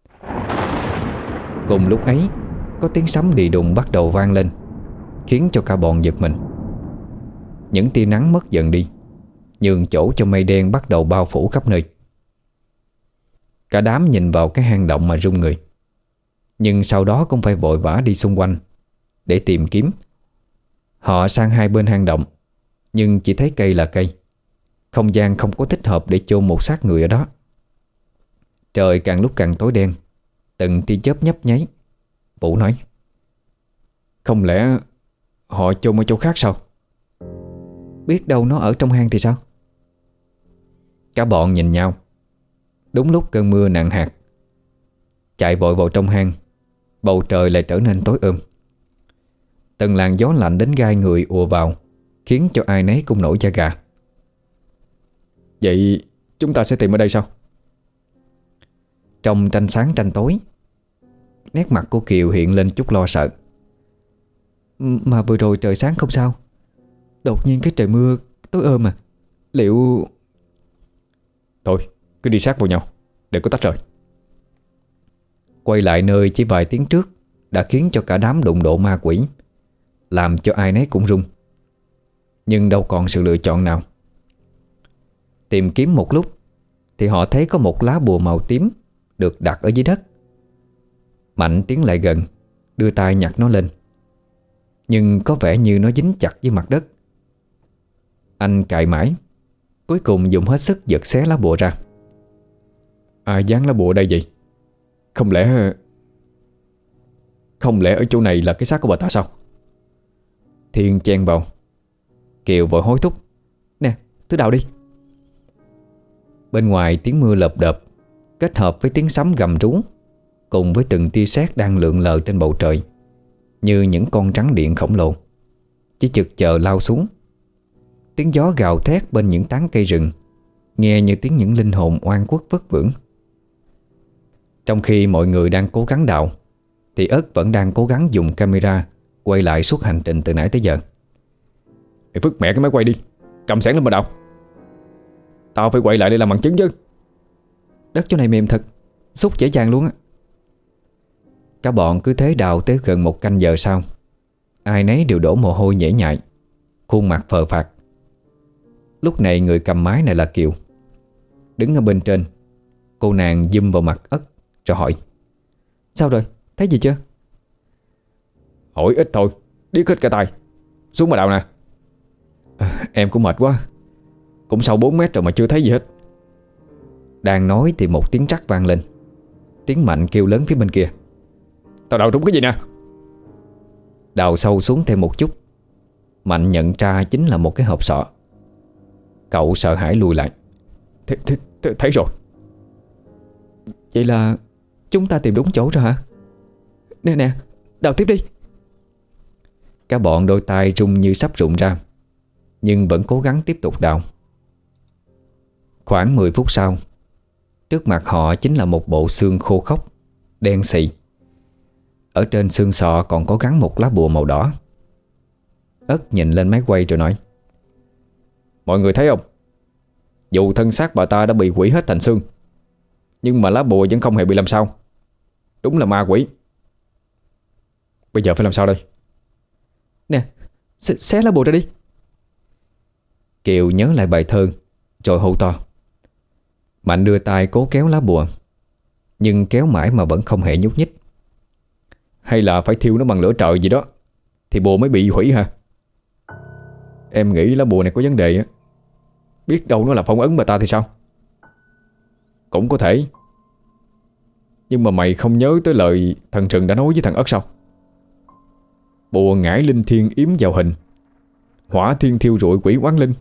Cùng lúc ấy, có tiếng sấm đì đùng bắt đầu vang lên, khiến cho cả bọn giật mình. Những tia nắng mất dần đi, nhường chỗ cho mây đen bắt đầu bao phủ khắp nơi. Cả đám nhìn vào cái hang động mà run người. Nhưng sau đó cũng phải vội vã đi xung quanh để tìm kiếm. Họ sang hai bên hang động, nhưng chỉ thấy cây là cây. Không gian không có thích hợp để chôn một xác người ở đó. Trời càng lúc càng tối đen, từng tia chớp nhấp nháy. Vũ nói: Không lẽ họ chôn ở chỗ khác sao? Biết đâu nó ở trong hang thì sao? Cả bọn nhìn nhau. Đúng lúc cơn mưa nặng hạt. Chạy vội vào trong hang, bầu trời lại trở nên tối ôm. Từng làn gió lạnh đến gai người ùa vào, khiến cho ai nấy cũng nổi da gà. Vậy chúng ta sẽ tìm ở đây sao? Trong tranh sáng tranh tối, nét mặt của Kiều hiện lên chút lo sợ. Mà vừa rồi trời sáng không sao, đột nhiên cái trời mưa tối ôm à. Liệu... Thôi cứ đi sát vào nhau để có tách rời. Quay lại nơi chỉ vài tiếng trước đã khiến cho cả đám đụng độ ma quỷ, làm cho ai nấy cũng run. Nhưng đâu còn sự lựa chọn nào. Tìm kiếm một lúc thì họ thấy có một lá bùa màu tím được đặt ở dưới đất. Mạnh tiến lại gần, đưa tay nhặt nó lên, nhưng có vẻ như nó dính chặt với mặt đất. Anh cạy mãi, cuối cùng dùng hết sức giật xé lá bùa ra. Ai dán lá bùa đây vậy? Không lẽ... Không lẽ ở chỗ này là cái xác của bà ta sao? Thiên chen vào. Kiều vội hối thúc: Nè, thứ đào đi. Bên ngoài tiếng mưa lợp đợp kết hợp với tiếng sấm gầm rú, cùng với từng tia sét đang lượn lờ trên bầu trời, như những con rắn điện khổng lồ, chỉ chực chờ lao xuống. Tiếng gió gào thét bên những tán cây rừng, nghe như tiếng những linh hồn oan khuất vất vưởng. Trong khi mọi người đang cố gắng đào, thì Ất vẫn đang cố gắng dùng camera quay lại suốt hành trình từ nãy tới giờ. Mày vứt mẹ cái máy quay đi, cầm xẻng lên mà đào. Tao phải quay lại để làm bằng chứng chứ. Đất chỗ này mềm thật, xúc dễ dàng luôn á. Cả bọn cứ thế đào tới gần một canh giờ sau. Ai nấy đều đổ mồ hôi nhễ nhại, khuôn mặt phờ phạc. Lúc này người cầm máy này là Kiều. Đứng ở bên trên, cô nàng zoom vào mặt Ất rồi hỏi: Sao rồi, thấy gì chưa? Hỏi ít thôi, điếc hết cả tay. Xuống mà đào nè. à, Em cũng mệt quá, cũng sâu bốn mét rồi mà chưa thấy gì hết. Đang nói thì một tiếng trắc vang lên. Tiếng Mạnh kêu lớn phía bên kia: Tao đào trúng cái gì nè? Đào sâu xuống thêm một chút, Mạnh nhận ra chính là một cái hộp sọ. Cậu sợ hãi lùi lại. Th th th Thấy rồi. Vậy là chúng ta tìm đúng chỗ rồi hả? Nè nè, đào tiếp đi. Cả bọn đôi tay rung như sắp rụng ra, nhưng vẫn cố gắng tiếp tục đào. Khoảng mười phút sau, trước mặt họ chính là một bộ xương khô khốc, đen xị. Ở trên xương sọ còn có gắn một lá bùa màu đỏ. Ất nhìn lên máy quay rồi nói: Mọi người thấy không? Dù thân xác bà ta đã bị quỷ hết thành xương, nhưng mà lá bùa vẫn không hề bị làm sao. Đúng là ma quỷ. Bây giờ phải làm sao đây? Nè, xé lá bùa ra đi. Kiều nhớ lại bài thơ rồi hô to. Mạnh đưa tay cố kéo lá bùa, nhưng kéo mãi mà vẫn không hề nhúc nhích. Hay là phải thiêu nó bằng lửa trời gì đó thì bùa mới bị hủy hả? Em nghĩ lá bùa này có vấn đề á. Biết đâu nó là phong ấn bà ta thì sao? Cũng có thể. Nhưng mà mày không nhớ tới lời thần Trừng đã nói với thằng Ất sao? Bùa ngải linh thiên yếm vào hình, hỏa thiên thiêu rụi quỷ oán linh.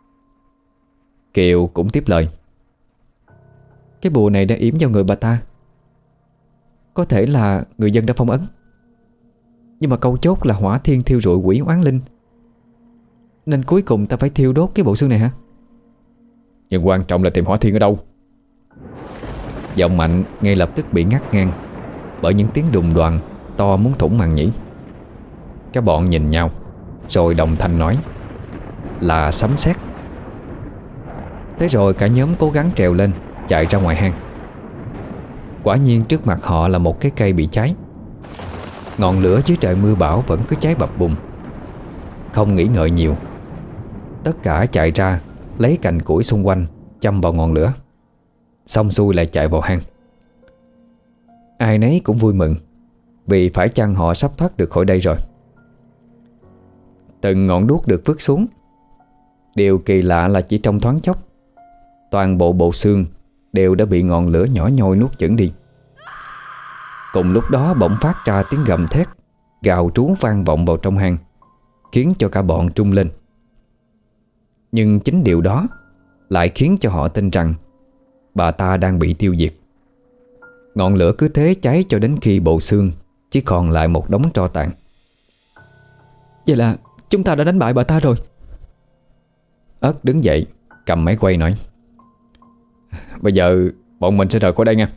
Kiều cũng tiếp lời: Cái bùa này đã yểm vào người bà ta. Có thể là người dân đã phong ấn, nhưng mà câu chốt là hỏa thiên thiêu rụi quỷ oán linh, nên cuối cùng ta phải thiêu đốt cái bộ xương này hả? Nhưng quan trọng là tìm hỏa thiên ở đâu. Giọng Mạnh ngay lập tức bị ngắt ngang bởi những tiếng đùng đoàng to muốn thủng màng nhĩ. Các bọn nhìn nhau rồi đồng thanh nói: Là sấm sét. Thế rồi cả nhóm cố gắng trèo lên, chạy ra ngoài hang. Quả nhiên trước mặt họ là một cái cây bị cháy. Ngọn lửa dưới trời mưa bão vẫn cứ cháy bập bùng. Không nghĩ ngợi nhiều, tất cả chạy ra lấy cành củi xung quanh châm vào ngọn lửa, xong xuôi lại chạy vào hang. Ai nấy cũng vui mừng, vì phải chăng họ sắp thoát được khỏi đây rồi. Từng ngọn đuốc được vứt xuống. Điều kỳ lạ là chỉ trong thoáng chốc, toàn bộ bộ xương đều đã bị ngọn lửa nhỏ nhoi nuốt chửng đi. Cùng lúc đó bỗng phát ra tiếng gầm thét, gào trú vang vọng vào trong hang, khiến cho cả bọn trung lên. Nhưng chính điều đó lại khiến cho họ tin rằng bà ta đang bị tiêu diệt. Ngọn lửa cứ thế cháy cho đến khi bộ xương chỉ còn lại một đống tro tàn. Vậy là chúng ta đã đánh bại bà ta rồi. Ất đứng dậy cầm máy quay nói: Bây giờ bọn mình sẽ rời khỏi đây nha.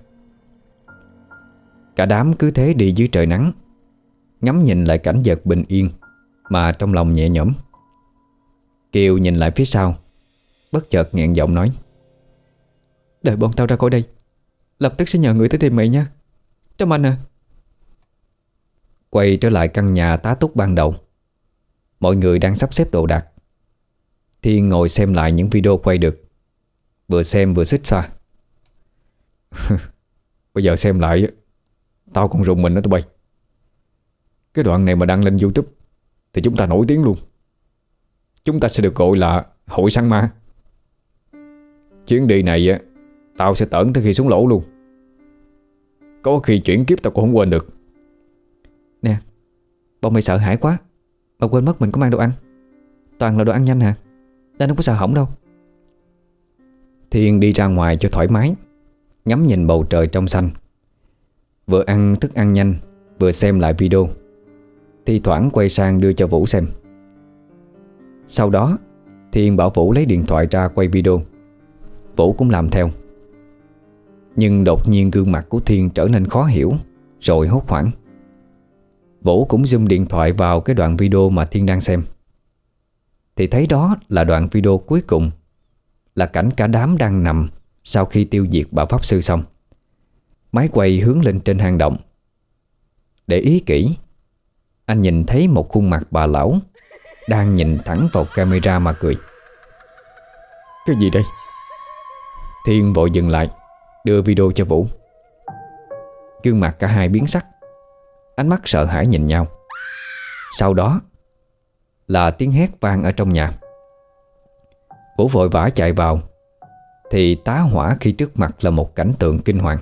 Cả đám cứ thế đi dưới trời nắng, ngắm nhìn lại cảnh vật bình yên mà trong lòng nhẹ nhõm. Kiều nhìn lại phía sau, bất chợt nghẹn giọng nói: Đợi bọn tao ra khỏi đây, lập tức sẽ nhờ người tới tìm mày nha, Trâm Anh à. Quay trở lại căn nhà tá túc ban đầu, mọi người đang sắp xếp đồ đạc. Thiên ngồi xem lại những video quay được, vừa xem vừa xích xoa. Bây giờ xem lại tao còn rùng mình nữa tụi bay. Cái đoạn này mà đăng lên YouTube thì chúng ta nổi tiếng luôn. Chúng ta sẽ được gọi là hội săn ma. Chuyến đi này á, tao sẽ tởn tới khi xuống lỗ luôn. Có khi chuyển kiếp tao cũng không quên được. Nè, bọn mày sợ hãi quá mà quên mất mình có mang đồ ăn. Toàn là đồ ăn nhanh hả, nên không có sợ hỏng đâu. Thiên đi ra ngoài cho thoải mái, ngắm nhìn bầu trời trong xanh, vừa ăn thức ăn nhanh vừa xem lại video, thi thoảng quay sang đưa cho Vũ xem. Sau đó Thiên bảo Vũ lấy điện thoại ra quay video. Vũ cũng làm theo. Nhưng đột nhiên gương mặt của Thiên trở nên khó hiểu, rồi hốt hoảng. Vũ cũng zoom điện thoại vào cái đoạn video mà Thiên đang xem, thì thấy đó là đoạn video cuối cùng, là cảnh cả đám đang nằm sau khi tiêu diệt bà pháp sư xong. Máy quay hướng lên trên hang động. Để ý kỹ, anh nhìn thấy một khuôn mặt bà lão đang nhìn thẳng vào camera mà cười. Cái gì đây? Thiên vội dừng lại, đưa video cho Vũ. Gương mặt cả hai biến sắc, ánh mắt sợ hãi nhìn nhau. Sau đó là tiếng hét vang ở trong nhà. Vũ vội vã chạy vào, thì tá hỏa khi trước mặt là một cảnh tượng kinh hoàng.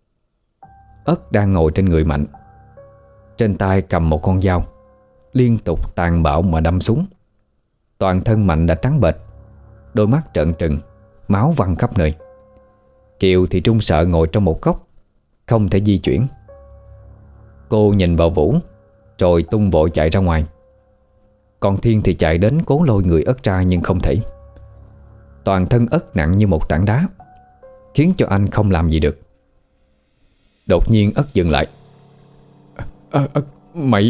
Ất đang ngồi trên người Mạnh, trên tay cầm một con dao, liên tục tàn bạo mà đâm xuống. Toàn thân Mạnh đã trắng bệch, đôi mắt trợn trừng, máu văng khắp nơi. Kiều thì trung sợ ngồi trong một góc, không thể di chuyển. Cô nhìn vào Vũ rồi tung vội chạy ra ngoài. Còn Thiên thì chạy đến cố lôi người Ất ra nhưng không thể. Toàn thân Ất nặng như một tảng đá, khiến cho anh không làm gì được. Đột nhiên Ất dừng lại. à, à, Mày...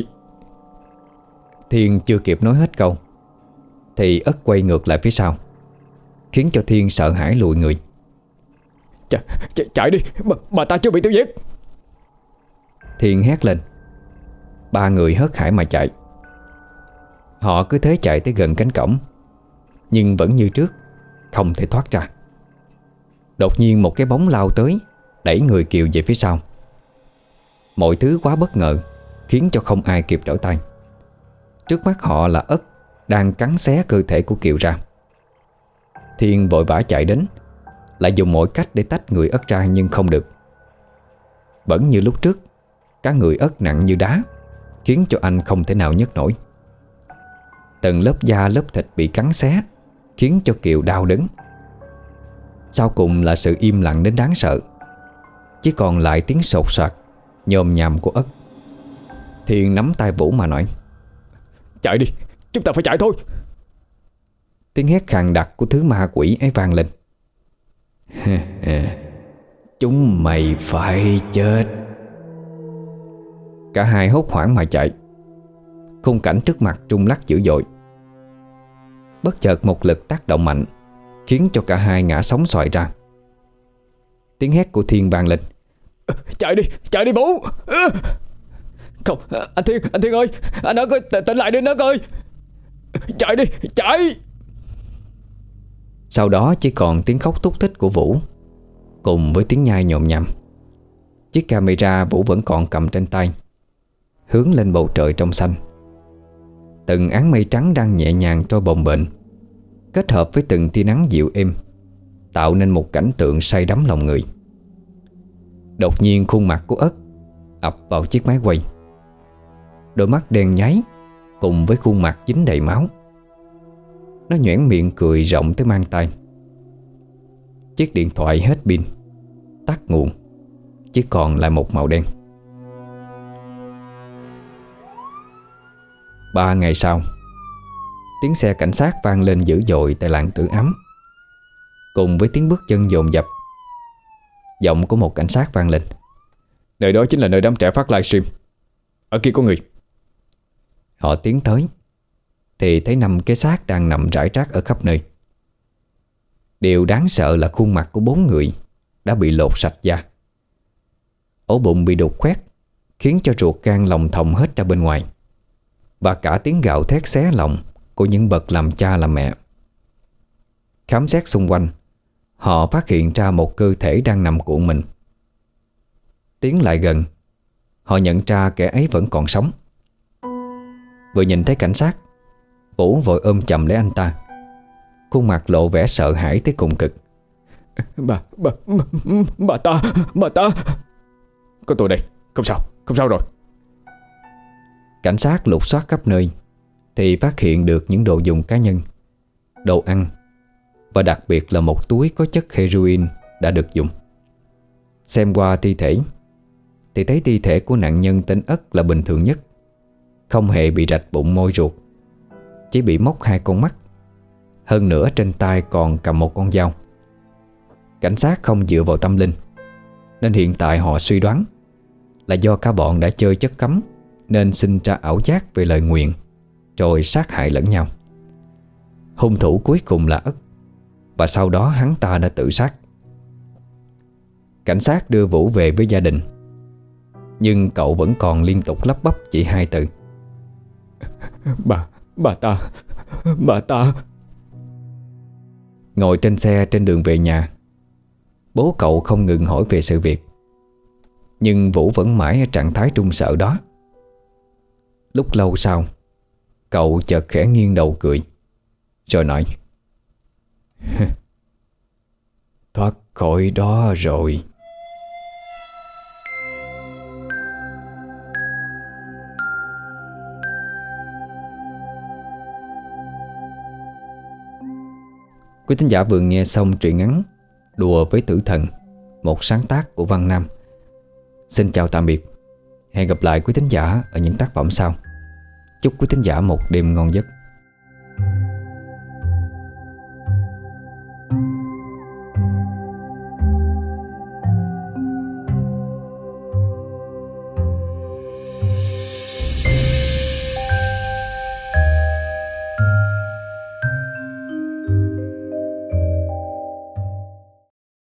Thiên chưa kịp nói hết câu thì Ất quay ngược lại phía sau, khiến cho Thiên sợ hãi lùi người. Ch ch Chạy đi, bà, bà ta chưa bị tiêu diệt. Thiên hét lên. Ba người hớt hải mà chạy. Họ cứ thế chạy tới gần cánh cổng, nhưng vẫn như trước, không thể thoát ra. Đột nhiên một cái bóng lao tới, đẩy người Kiều về phía sau. Mọi thứ quá bất ngờ, khiến cho không ai kịp trở tay. Trước mắt họ là Ất đang cắn xé cơ thể của Kiều ra. Thiên vội vã chạy đến, lại dùng mọi cách để tách người Ất ra nhưng không được. Vẫn như lúc trước, cả người Ất nặng như đá, khiến cho anh không thể nào nhấc nổi. Từng lớp da lớp thịt bị cắn xé, khiến cho Kiều đau đớn. Sau cùng là sự im lặng đến đáng sợ, chỉ còn lại tiếng sột soạt nhồm nhàm của Ất. Thiên nắm tay Vũ mà nói: Chạy đi, chúng ta phải chạy thôi. Tiếng hét khàn đặc của thứ ma quỷ ấy vang lên. Chúng mày phải chết. Cả hai hốt hoảng mà chạy. Khung cảnh trước mặt rung lắc dữ dội. Bất chợt một lực tác động mạnh, khiến cho cả hai ngã sóng xoài ra. Tiếng hét của Thiên vang lên: Chạy đi, chạy đi Vũ. Không, anh Thiên, anh Thiên ơi, anh Ất ơi, tỉnh lại đi Ất ơi. Chạy đi, chạy. Sau đó chỉ còn tiếng khóc thúc thích của Vũ, cùng với tiếng nhai nhồm nhằm. Chiếc camera Vũ vẫn còn cầm trên tay, hướng lên bầu trời trong xanh. Từng áng mây trắng đang nhẹ nhàng trôi bồng bềnh, kết hợp với từng tia nắng dịu êm, tạo nên một cảnh tượng say đắm lòng người. Đột nhiên khuôn mặt của Ất ập vào chiếc máy quay. Đôi mắt đen nháy cùng với khuôn mặt dính đầy máu. Nó nhoẻn miệng cười rộng tới mang tay. Chiếc điện thoại hết pin, tắt nguồn, chỉ còn lại một màu đen. Ba ngày sau, tiếng xe cảnh sát vang lên dữ dội tại làng Tử Ấm, cùng với tiếng bước chân dồn dập. Giọng của một cảnh sát vang lên: Nơi đó chính là nơi đám trẻ phát livestream. Ở kia có người. Họ tiến tới thì thấy năm cái xác đang nằm rải rác ở khắp nơi. Điều đáng sợ là khuôn mặt của bốn người đã bị lột sạch da. Ổ bụng bị đục khoét, khiến cho ruột gan lòng thòng hết ra bên ngoài, và cả tiếng gào thét xé lòng của những bậc làm cha làm mẹ. Khám xét xung quanh, họ phát hiện ra một cơ thể đang nằm cuộn mình. Tiến lại gần, họ nhận ra kẻ ấy vẫn còn sống. Vừa nhìn thấy cảnh sát, Vũ vội ôm chầm lấy anh ta, khuôn mặt lộ vẻ sợ hãi tới cùng cực. Bà, bà, bà, bà ta, bà ta. Có tôi đây, không sao, không sao rồi. Cảnh sát lục soát khắp nơi thì phát hiện được những đồ dùng cá nhân, đồ ăn, và đặc biệt là một túi có chất heroin đã được dùng. Xem qua thi thể thì thấy thi thể của nạn nhân tên Ất là bình thường nhất, không hề bị rạch bụng môi ruột, chỉ bị móc hai con mắt. Hơn nữa trên tay còn cầm một con dao. Cảnh sát không dựa vào tâm linh, nên hiện tại họ suy đoán là do cả bọn đã chơi chất cấm nên sinh ra ảo giác về lời nguyền, rồi sát hại lẫn nhau. Hung thủ cuối cùng là Ất, và sau đó hắn ta đã tự sát. Cảnh sát đưa Vũ về với gia đình, nhưng cậu vẫn còn liên tục lắp bắp chỉ hai từ: Bà, bà ta, bà ta. Ngồi trên xe trên đường về nhà, bố cậu không ngừng hỏi về sự việc, nhưng Vũ vẫn mãi ở trạng thái trung sợ đó. Lúc lâu sau, cậu chợt khẽ nghiêng đầu cười, rồi nói: thoát khỏi đó rồi. Quý thính giả vừa nghe xong truyện ngắn Đùa với Tử Thần, một sáng tác của Văn Nam. Xin chào tạm biệt. Hẹn gặp lại quý thính giả ở những tác phẩm sau. Chúc quý thính giả một đêm ngon giấc.